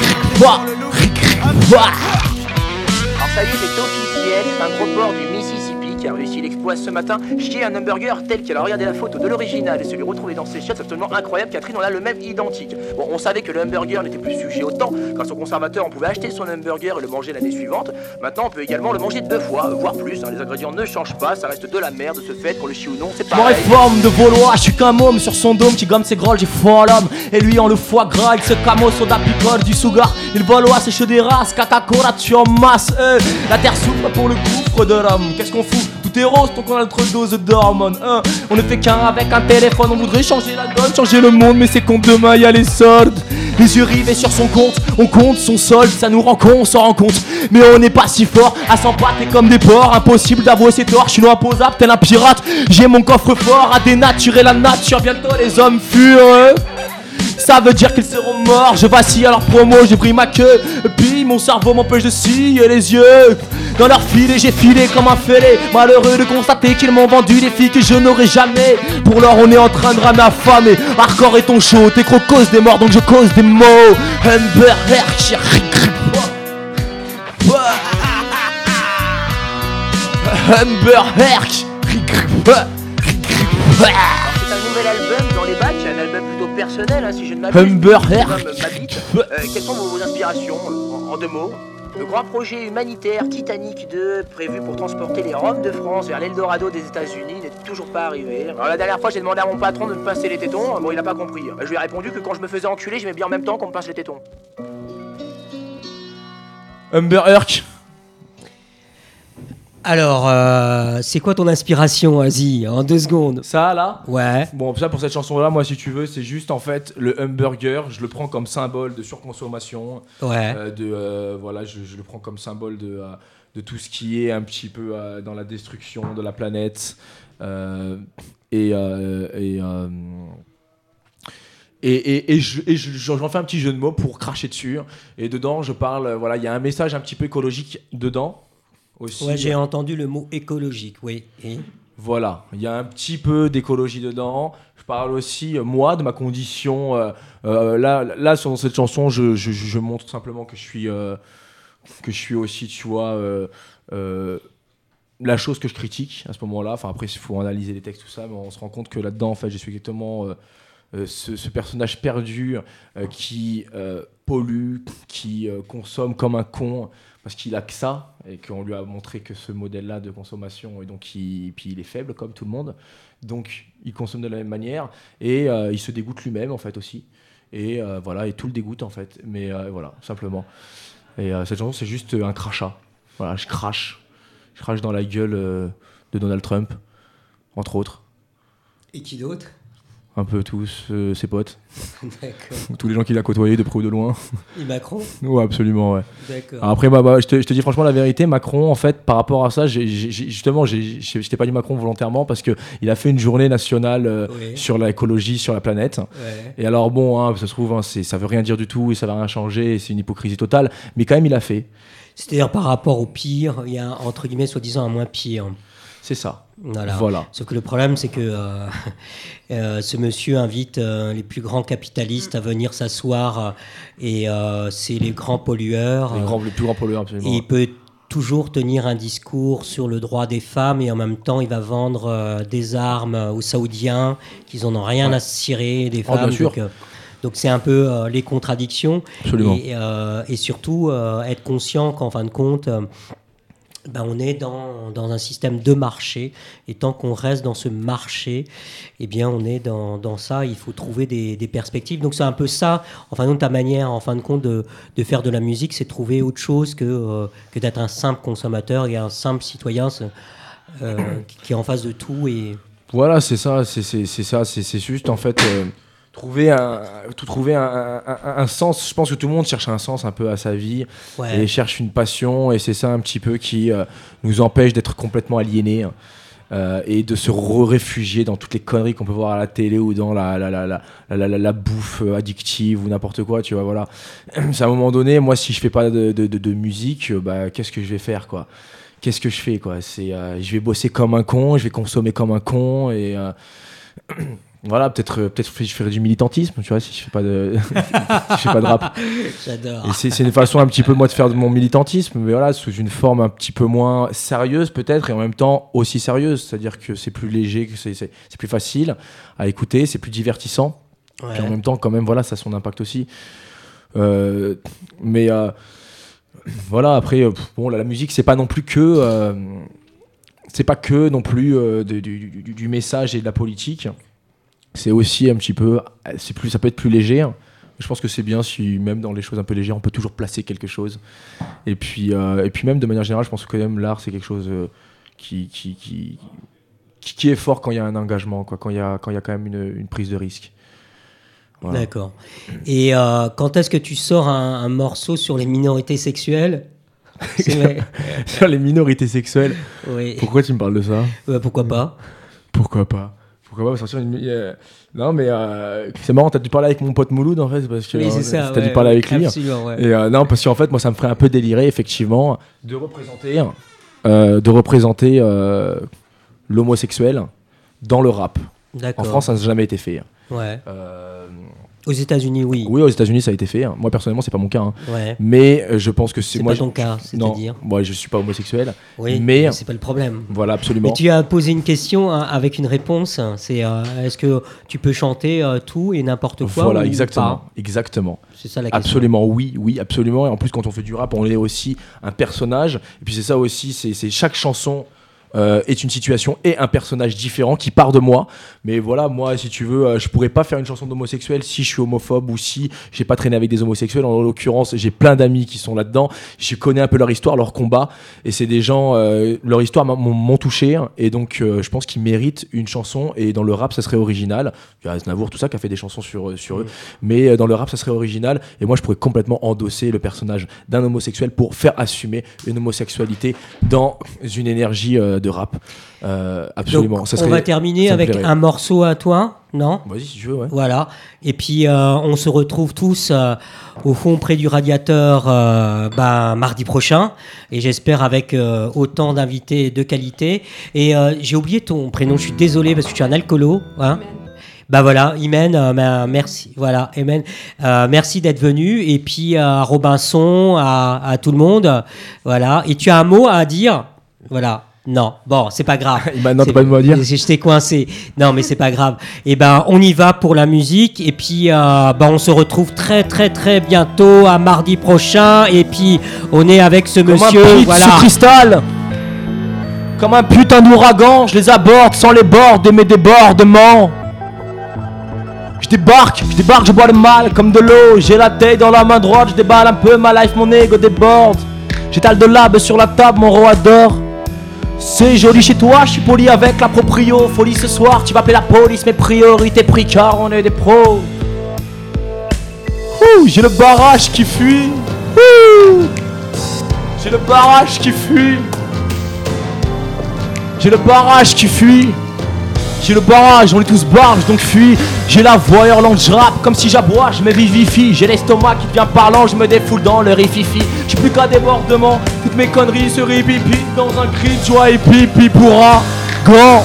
alors ça y est, c'est officiel, un gros porc du Mississippi qui a réussi l'exploit ce matin, chier un hamburger tel qu'il a regardé la photo de l'original et celui retrouvé dans ses chiottes, c'est absolument incroyable. Catherine, on a le même identique. Bon, on savait que le hamburger n'était plus sujet au temps. Grâce au conservateur, on pouvait acheter son hamburger et le manger l'année suivante. Maintenant, on peut également le manger deux fois, voire plus. Hein. Les ingrédients ne changent pas, ça reste de la merde. De ce fait, qu'on le chie ou non, c'est pareil. Mon réforme de Vaulois, je suis qu'un môme sur son dôme qui gomme ses grolles, j'ai foi à l'homme. Et lui, en le foie gras, avec ce camo, soda picole, du sougar. Il Vaulois, c'est chaud des races, caca-cola, tu en masse. Euh, la terre souffre pour le gouffre de l'homme. Qu'est-ce qu'on fout? Tout est rose, donc on a notre dose d'hormones. Hein. On ne fait qu'un avec un téléphone, on voudrait changer la donne, changer le monde, mais c'est qu'on demain y a les soldes. Les yeux rivés sur son compte, on compte son solde, ça nous rend con, on s'en rend compte. Mais on n'est pas si fort, à s'empâter comme des porcs. Impossible d'avouer ses torts, je suis non imposable tel un pirate. J'ai mon coffre fort à dénaturer la nature, bientôt les hommes furent. Ça veut dire qu'ils seront morts, je vacille à leur promo, j'ai pris ma queue. Puis mon cerveau m'empêche de scier les yeux. Dans leur filet j'ai filé comme un fêlé. Malheureux de constater qu'ils m'ont vendu des filles que je n'aurai jamais. Pour l'heure on est en train de ramer affamé. Hardcore et ton show, tes crocs causent des morts donc je cause des mots. Humber Herk, Humber Herk. C'est un nouvel album dans les bacs, un album plutôt personnel hein, si je ne m'abuse. Humber Herk. Euh, quelles sont vos, vos inspirations en, en deux mots? Le grand projet humanitaire Titanic deux, prévu pour transporter les Roms de France vers l'Eldorado des États-Unis, n'est toujours pas arrivé. Alors la dernière fois, j'ai demandé à mon patron de me passer les tétons. Bon, il a pas compris. Je lui ai répondu que quand je me faisais enculer, j'aimais bien en même temps qu'on me passe les tétons. Humber Herk. Alors, euh, c'est quoi ton inspiration, Asie, en deux secondes? Ça, là? Ouais. Bon, ça, pour cette chanson-là, moi, si tu veux, c'est juste, en fait, le hamburger, je le prends comme symbole de surconsommation. Ouais. Euh, de, euh, voilà, je, je le prends comme symbole de, euh, de tout ce qui est un petit peu euh, dans la destruction de la planète. Euh, et... Euh, et euh, Et, et, et, je, et je, j'en fais un petit jeu de mots pour cracher dessus. Et dedans, je parle, voilà, il y a un message un petit peu écologique dedans. Aussi. Ouais, j'ai entendu le mot écologique, oui. Et voilà, il y a un petit peu d'écologie dedans. Je parle aussi, moi, de ma condition. Euh, euh, là, là, sur cette chanson, je, je, je montre simplement que je suis, euh, que je suis aussi, tu vois, euh, euh, la chose que je critique à ce moment-là. Enfin, après, il faut analyser les textes, tout ça, mais on se rend compte que là-dedans, en fait, je suis exactement euh, euh, ce, ce personnage perdu euh, qui euh, pollue, qui euh, consomme comme un con. Parce qu'il a que ça, et qu'on lui a montré que ce modèle-là de consommation, et donc il, puis il est faible comme tout le monde, donc il consomme de la même manière, et euh, il se dégoûte lui-même en fait aussi, et euh, voilà, et tout le dégoûte en fait, mais euh, voilà, simplement. Et euh, cette chanson c'est juste un crachat, voilà, je crache, je crache dans la gueule euh, de Donald Trump, entre autres. Et qui d'autre? Un peu tous euh, ses potes. D'accord. Tous les gens qu'il a côtoyés de près ou de loin. Et Macron? Ouais, absolument, ouais. D'accord. Alors après, bah, bah, je, te, je te dis franchement la vérité, Macron, en fait, par rapport à ça, j'ai, j'ai, justement, j'ai, je t'ai pas dit Macron volontairement parce qu'il a fait une journée nationale euh, oui. sur l'écologie, sur la planète. Ouais. Et alors, bon, hein, ça se trouve, hein, c'est, ça veut rien dire du tout et ça va rien changer, et c'est une hypocrisie totale, mais quand même, il a fait. C'est-à-dire, par rapport au pire, il y a, entre guillemets, soi-disant, un moins pire. C'est ça. Voilà. voilà. Sauf que le problème, c'est que euh, euh, ce monsieur invite euh, les plus grands capitalistes à venir s'asseoir euh, et euh, c'est les grands pollueurs. Les, grands, les plus grands pollueurs, absolument. Et il peut toujours tenir un discours sur le droit des femmes et en même temps, il va vendre euh, des armes aux Saoudiens qu'ils n'en ont rien ouais. à cirer des femmes. Oh, bien sûr. Donc, euh, donc c'est un peu euh, les contradictions. Absolument. Et, euh, et surtout, euh, être conscient qu'en fin de compte... Euh, Ben, on est dans, dans un système de marché, et tant qu'on reste dans ce marché, eh bien on est dans, dans ça, il faut trouver des, des perspectives. Donc c'est un peu ça, en fin de compte, ta manière en fin de compte de, de faire de la musique, c'est trouver autre chose que, euh, que d'être un simple consommateur et un simple citoyen euh, qui est en face de tout. Et... Voilà, c'est ça, c'est, c'est, c'est ça, c'est, c'est juste en fait... Euh... Trouver, un, tout trouver un, un, un, un sens. Je pense que tout le monde cherche un sens un peu à sa vie, ouais. Et cherche une passion, et c'est ça un petit peu qui euh, nous empêche d'être complètement aliénés euh, et de se réfugier dans toutes les conneries qu'on peut voir à la télé ou dans la, la, la, la, la, la, la bouffe addictive ou n'importe quoi, tu vois, voilà. C'est à un moment donné, moi si je fais pas de, de, de, de musique, bah, qu'est-ce que je vais faire, quoi? Qu'est-ce que je fais, quoi? C'est, euh, je vais bosser comme un con, je vais consommer comme un con, et... Euh, Voilà, peut-être, peut-être je ferais du militantisme, tu vois, si je fais pas de, si je fais pas de rap. J'adore. Et c'est, c'est une façon un petit peu moi de faire de mon militantisme, mais voilà, sous une forme un petit peu moins sérieuse peut-être, et en même temps aussi sérieuse, c'est-à-dire que c'est plus léger, que c'est, c'est, c'est plus facile à écouter, c'est plus divertissant, ouais. Et en même temps quand même voilà, ça a son impact aussi. Euh, mais euh, voilà, après bon, la, la musique c'est pas non plus que, euh, c'est pas que non plus euh, de, du, du, du message et de la politique. C'est aussi un petit peu, c'est plus, ça peut être plus léger. Je pense que c'est bien si même dans les choses un peu légères, on peut toujours placer quelque chose. Et puis, euh, et puis même de manière générale, je pense que quand même l'art, c'est quelque chose euh, qui, qui, qui, qui, qui est fort quand il y a un engagement, quoi, quand il y a, quand il y a quand même une, une prise de risque. Voilà. D'accord. Et euh, quand est-ce que tu sors un, un morceau sur les minorités sexuelles? Sur les minorités sexuelles. Oui. Pourquoi tu me parles de ça? Ouais, pourquoi pas? Pourquoi pas? Pourquoi pas sortir une... euh... Non mais euh... c'est marrant, t'as dû parler avec mon pote Mouloud en fait, parce que oui, c'est euh, ça, t'as ouais, dû parler avec lui. Ouais. Et euh, non, parce qu'en fait moi ça me ferait un peu délirer effectivement de représenter, euh, de représenter euh, l'homosexuel dans le rap. D'accord. En France ça n'a jamais été fait. Ouais. Euh... Aux États-Unis, oui. Oui, aux États-Unis, ça a été fait. Moi, personnellement, c'est pas mon cas. Hein. Ouais. Mais euh, je pense que c'est. C'est moi, pas ton je... cas, c'est-à-dire. Non, moi, je suis pas homosexuel. Oui, mais, mais c'est pas le problème. Voilà, absolument. Mais tu as posé une question hein, avec une réponse. C'est euh, est-ce que tu peux chanter euh, tout et n'importe quoi? Voilà, ou exactement, pas exactement. C'est ça la question. Absolument, oui, oui, absolument. Et en plus, quand on fait du rap, on est aussi un personnage. Et puis c'est ça aussi, c'est, c'est chaque chanson. Euh, est une situation et un personnage différent qui part de moi. Mais voilà, moi, si tu veux, euh, je pourrais pas faire une chanson d'homosexuel si je suis homophobe ou si j'ai pas traîné avec des homosexuels. En l'occurrence, j'ai plein d'amis qui sont là-dedans. Je connais un peu leur histoire, leur combat. Et c'est des gens, euh, leur histoire m'ont, m'ont touché. Et donc, euh, je pense qu'ils méritent une chanson. Et dans le rap, ça serait original. Il y a Aznavour, tout ça, qui a fait des chansons sur, sur mmh. eux. Mais euh, dans le rap, ça serait original. Et moi, je pourrais complètement endosser le personnage d'un homosexuel pour faire assumer une homosexualité dans une énergie euh, de rap. Euh, absolument. Donc, ça serait, on va terminer avec plairait. un morceau à toi, non? Vas-y si tu veux, ouais. Voilà. Et puis euh, on se retrouve tous euh, au fond près du radiateur euh, bah, mardi prochain. Et j'espère avec euh, autant d'invités de qualité. Et euh, j'ai oublié ton prénom, je suis désolé parce que tu es un alcoolo. Hein. Bah voilà, Imen, euh, bah, merci. Voilà, Imen, euh, merci d'être venu. Et puis à Robinson, à, à tout le monde. Voilà. Et tu as un mot à dire? Voilà. Non, bon, c'est pas grave. Maintenant, t'as pas de mot à dire. Je t'ai coincé. Non, mais c'est pas grave. Et ben, on y va pour la musique. Et puis, euh, ben, on se retrouve très, très, très bientôt à mardi prochain. Et puis, on est avec ce Comme monsieur. Un voilà. Sous cristal. Comme un putain d'ouragan, je les aborde sans les bords de mes débordements. Je débarque, je débarque, je bois le mal comme de l'eau. J'ai la tête dans la main droite, je déballe un peu ma life, mon ego déborde. J'étale de l'ab sur la table, mon roi adore. C'est joli chez toi, je suis poli avec la proprio. Folie ce soir, tu vas appeler la police, mes priorités pris car on est des pros. Ouh, j'ai le barrage qui fuit. Ouh, j'ai le barrage qui fuit. J'ai le barrage qui fuit. J'ai le barrage, on est tous barges donc fuis. J'ai la voix hurlante, je rappe comme si j'aboie, je me vivifie. J'ai l'estomac qui devient parlant, je me défoule dans le rififi. J'suis plus qu'à débordement, toutes mes conneries se ripipitent dans un cri de joie et pipi pour un gant.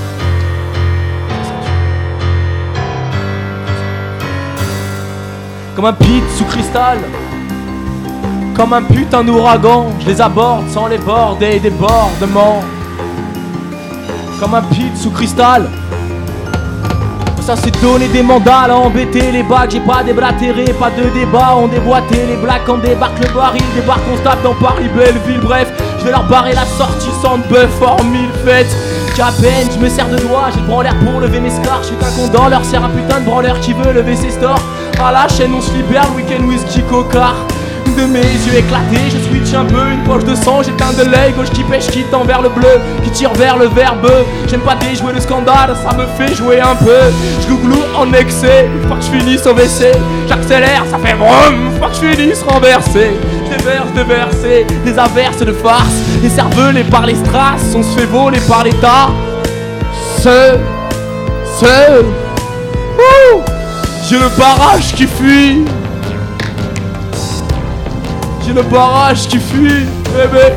Comme un pit sous cristal, comme un putain d'ouragan, je les aborde sans les bords des débordements. Comme un pit sous cristal. Ça c'est donner des mandales à embêter les bacs. J'ai pas déblatéré, pas de débat. On déboîtait les blagues quand débarque le baril. Débarque on se tape dans Paris, Belleville. Bref, je Je vais leur barrer la sortie sans bœuf hors mille fêtes. Qu'à peine je me sers de doigts, j'ai le branleur pour lever mes scars. Je suis un condor, leur sert un putain de branleur qui veut lever ses stores. À la chaîne on se libère, le week-end whisky coca. De mes yeux éclatés, je switch un peu, une poche de sang, j'éteins de l'œil gauche qui pêche, qui tend vers le bleu, qui tire vers le verbe. J'aime pas déjouer le scandale, ça me fait jouer un peu. Je glouglou en excès, une fois que je finisse au W C, j'accélère, ça fait vroom, une fois que je finisse renversé. Je déverse, déverser, des averses de farce, les cervelés par les strass, on se fait voler par l'État. Ce, ce, ouh, j'ai le barrage qui fuit. J'ai le barrage qui fuit, bébé.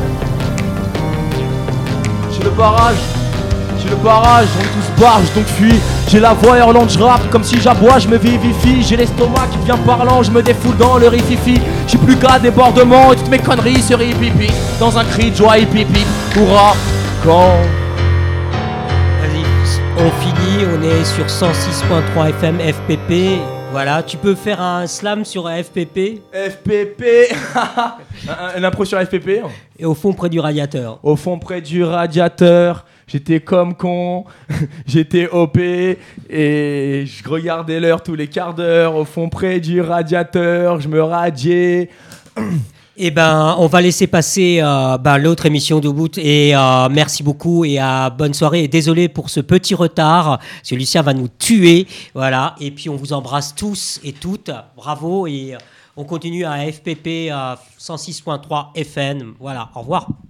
J'ai le barrage, j'ai le barrage, on tous barge donc fuis. J'ai la voix hurlante, je rappe comme si j'aboie, je me vivifie. J'ai l'estomac qui devient parlant, je me défoule dans le rififi. J'ai plus qu'à débordement et toutes mes conneries se ripipi. Dans un cri de joie hipipi, hurrah, quand. Vas-y, on finit, on est sur cent six point trois F M F P P. Voilà, tu peux faire un slam sur F P P. F P P. Une impro sur F P P. Et au fond près du radiateur. Au fond près du radiateur, j'étais comme con, j'étais O P et je regardais l'heure tous les quarts d'heure. Au fond près du radiateur, je me radiais. Eh ben, on va laisser passer euh, ben, l'autre émission de Boot et euh, merci beaucoup et euh, bonne soirée. Et désolé pour ce petit retard, parce que Lucien va nous tuer, voilà. Et puis on vous embrasse tous et toutes, bravo et euh, on continue à F P P euh, cent six point trois F M. Voilà, au revoir.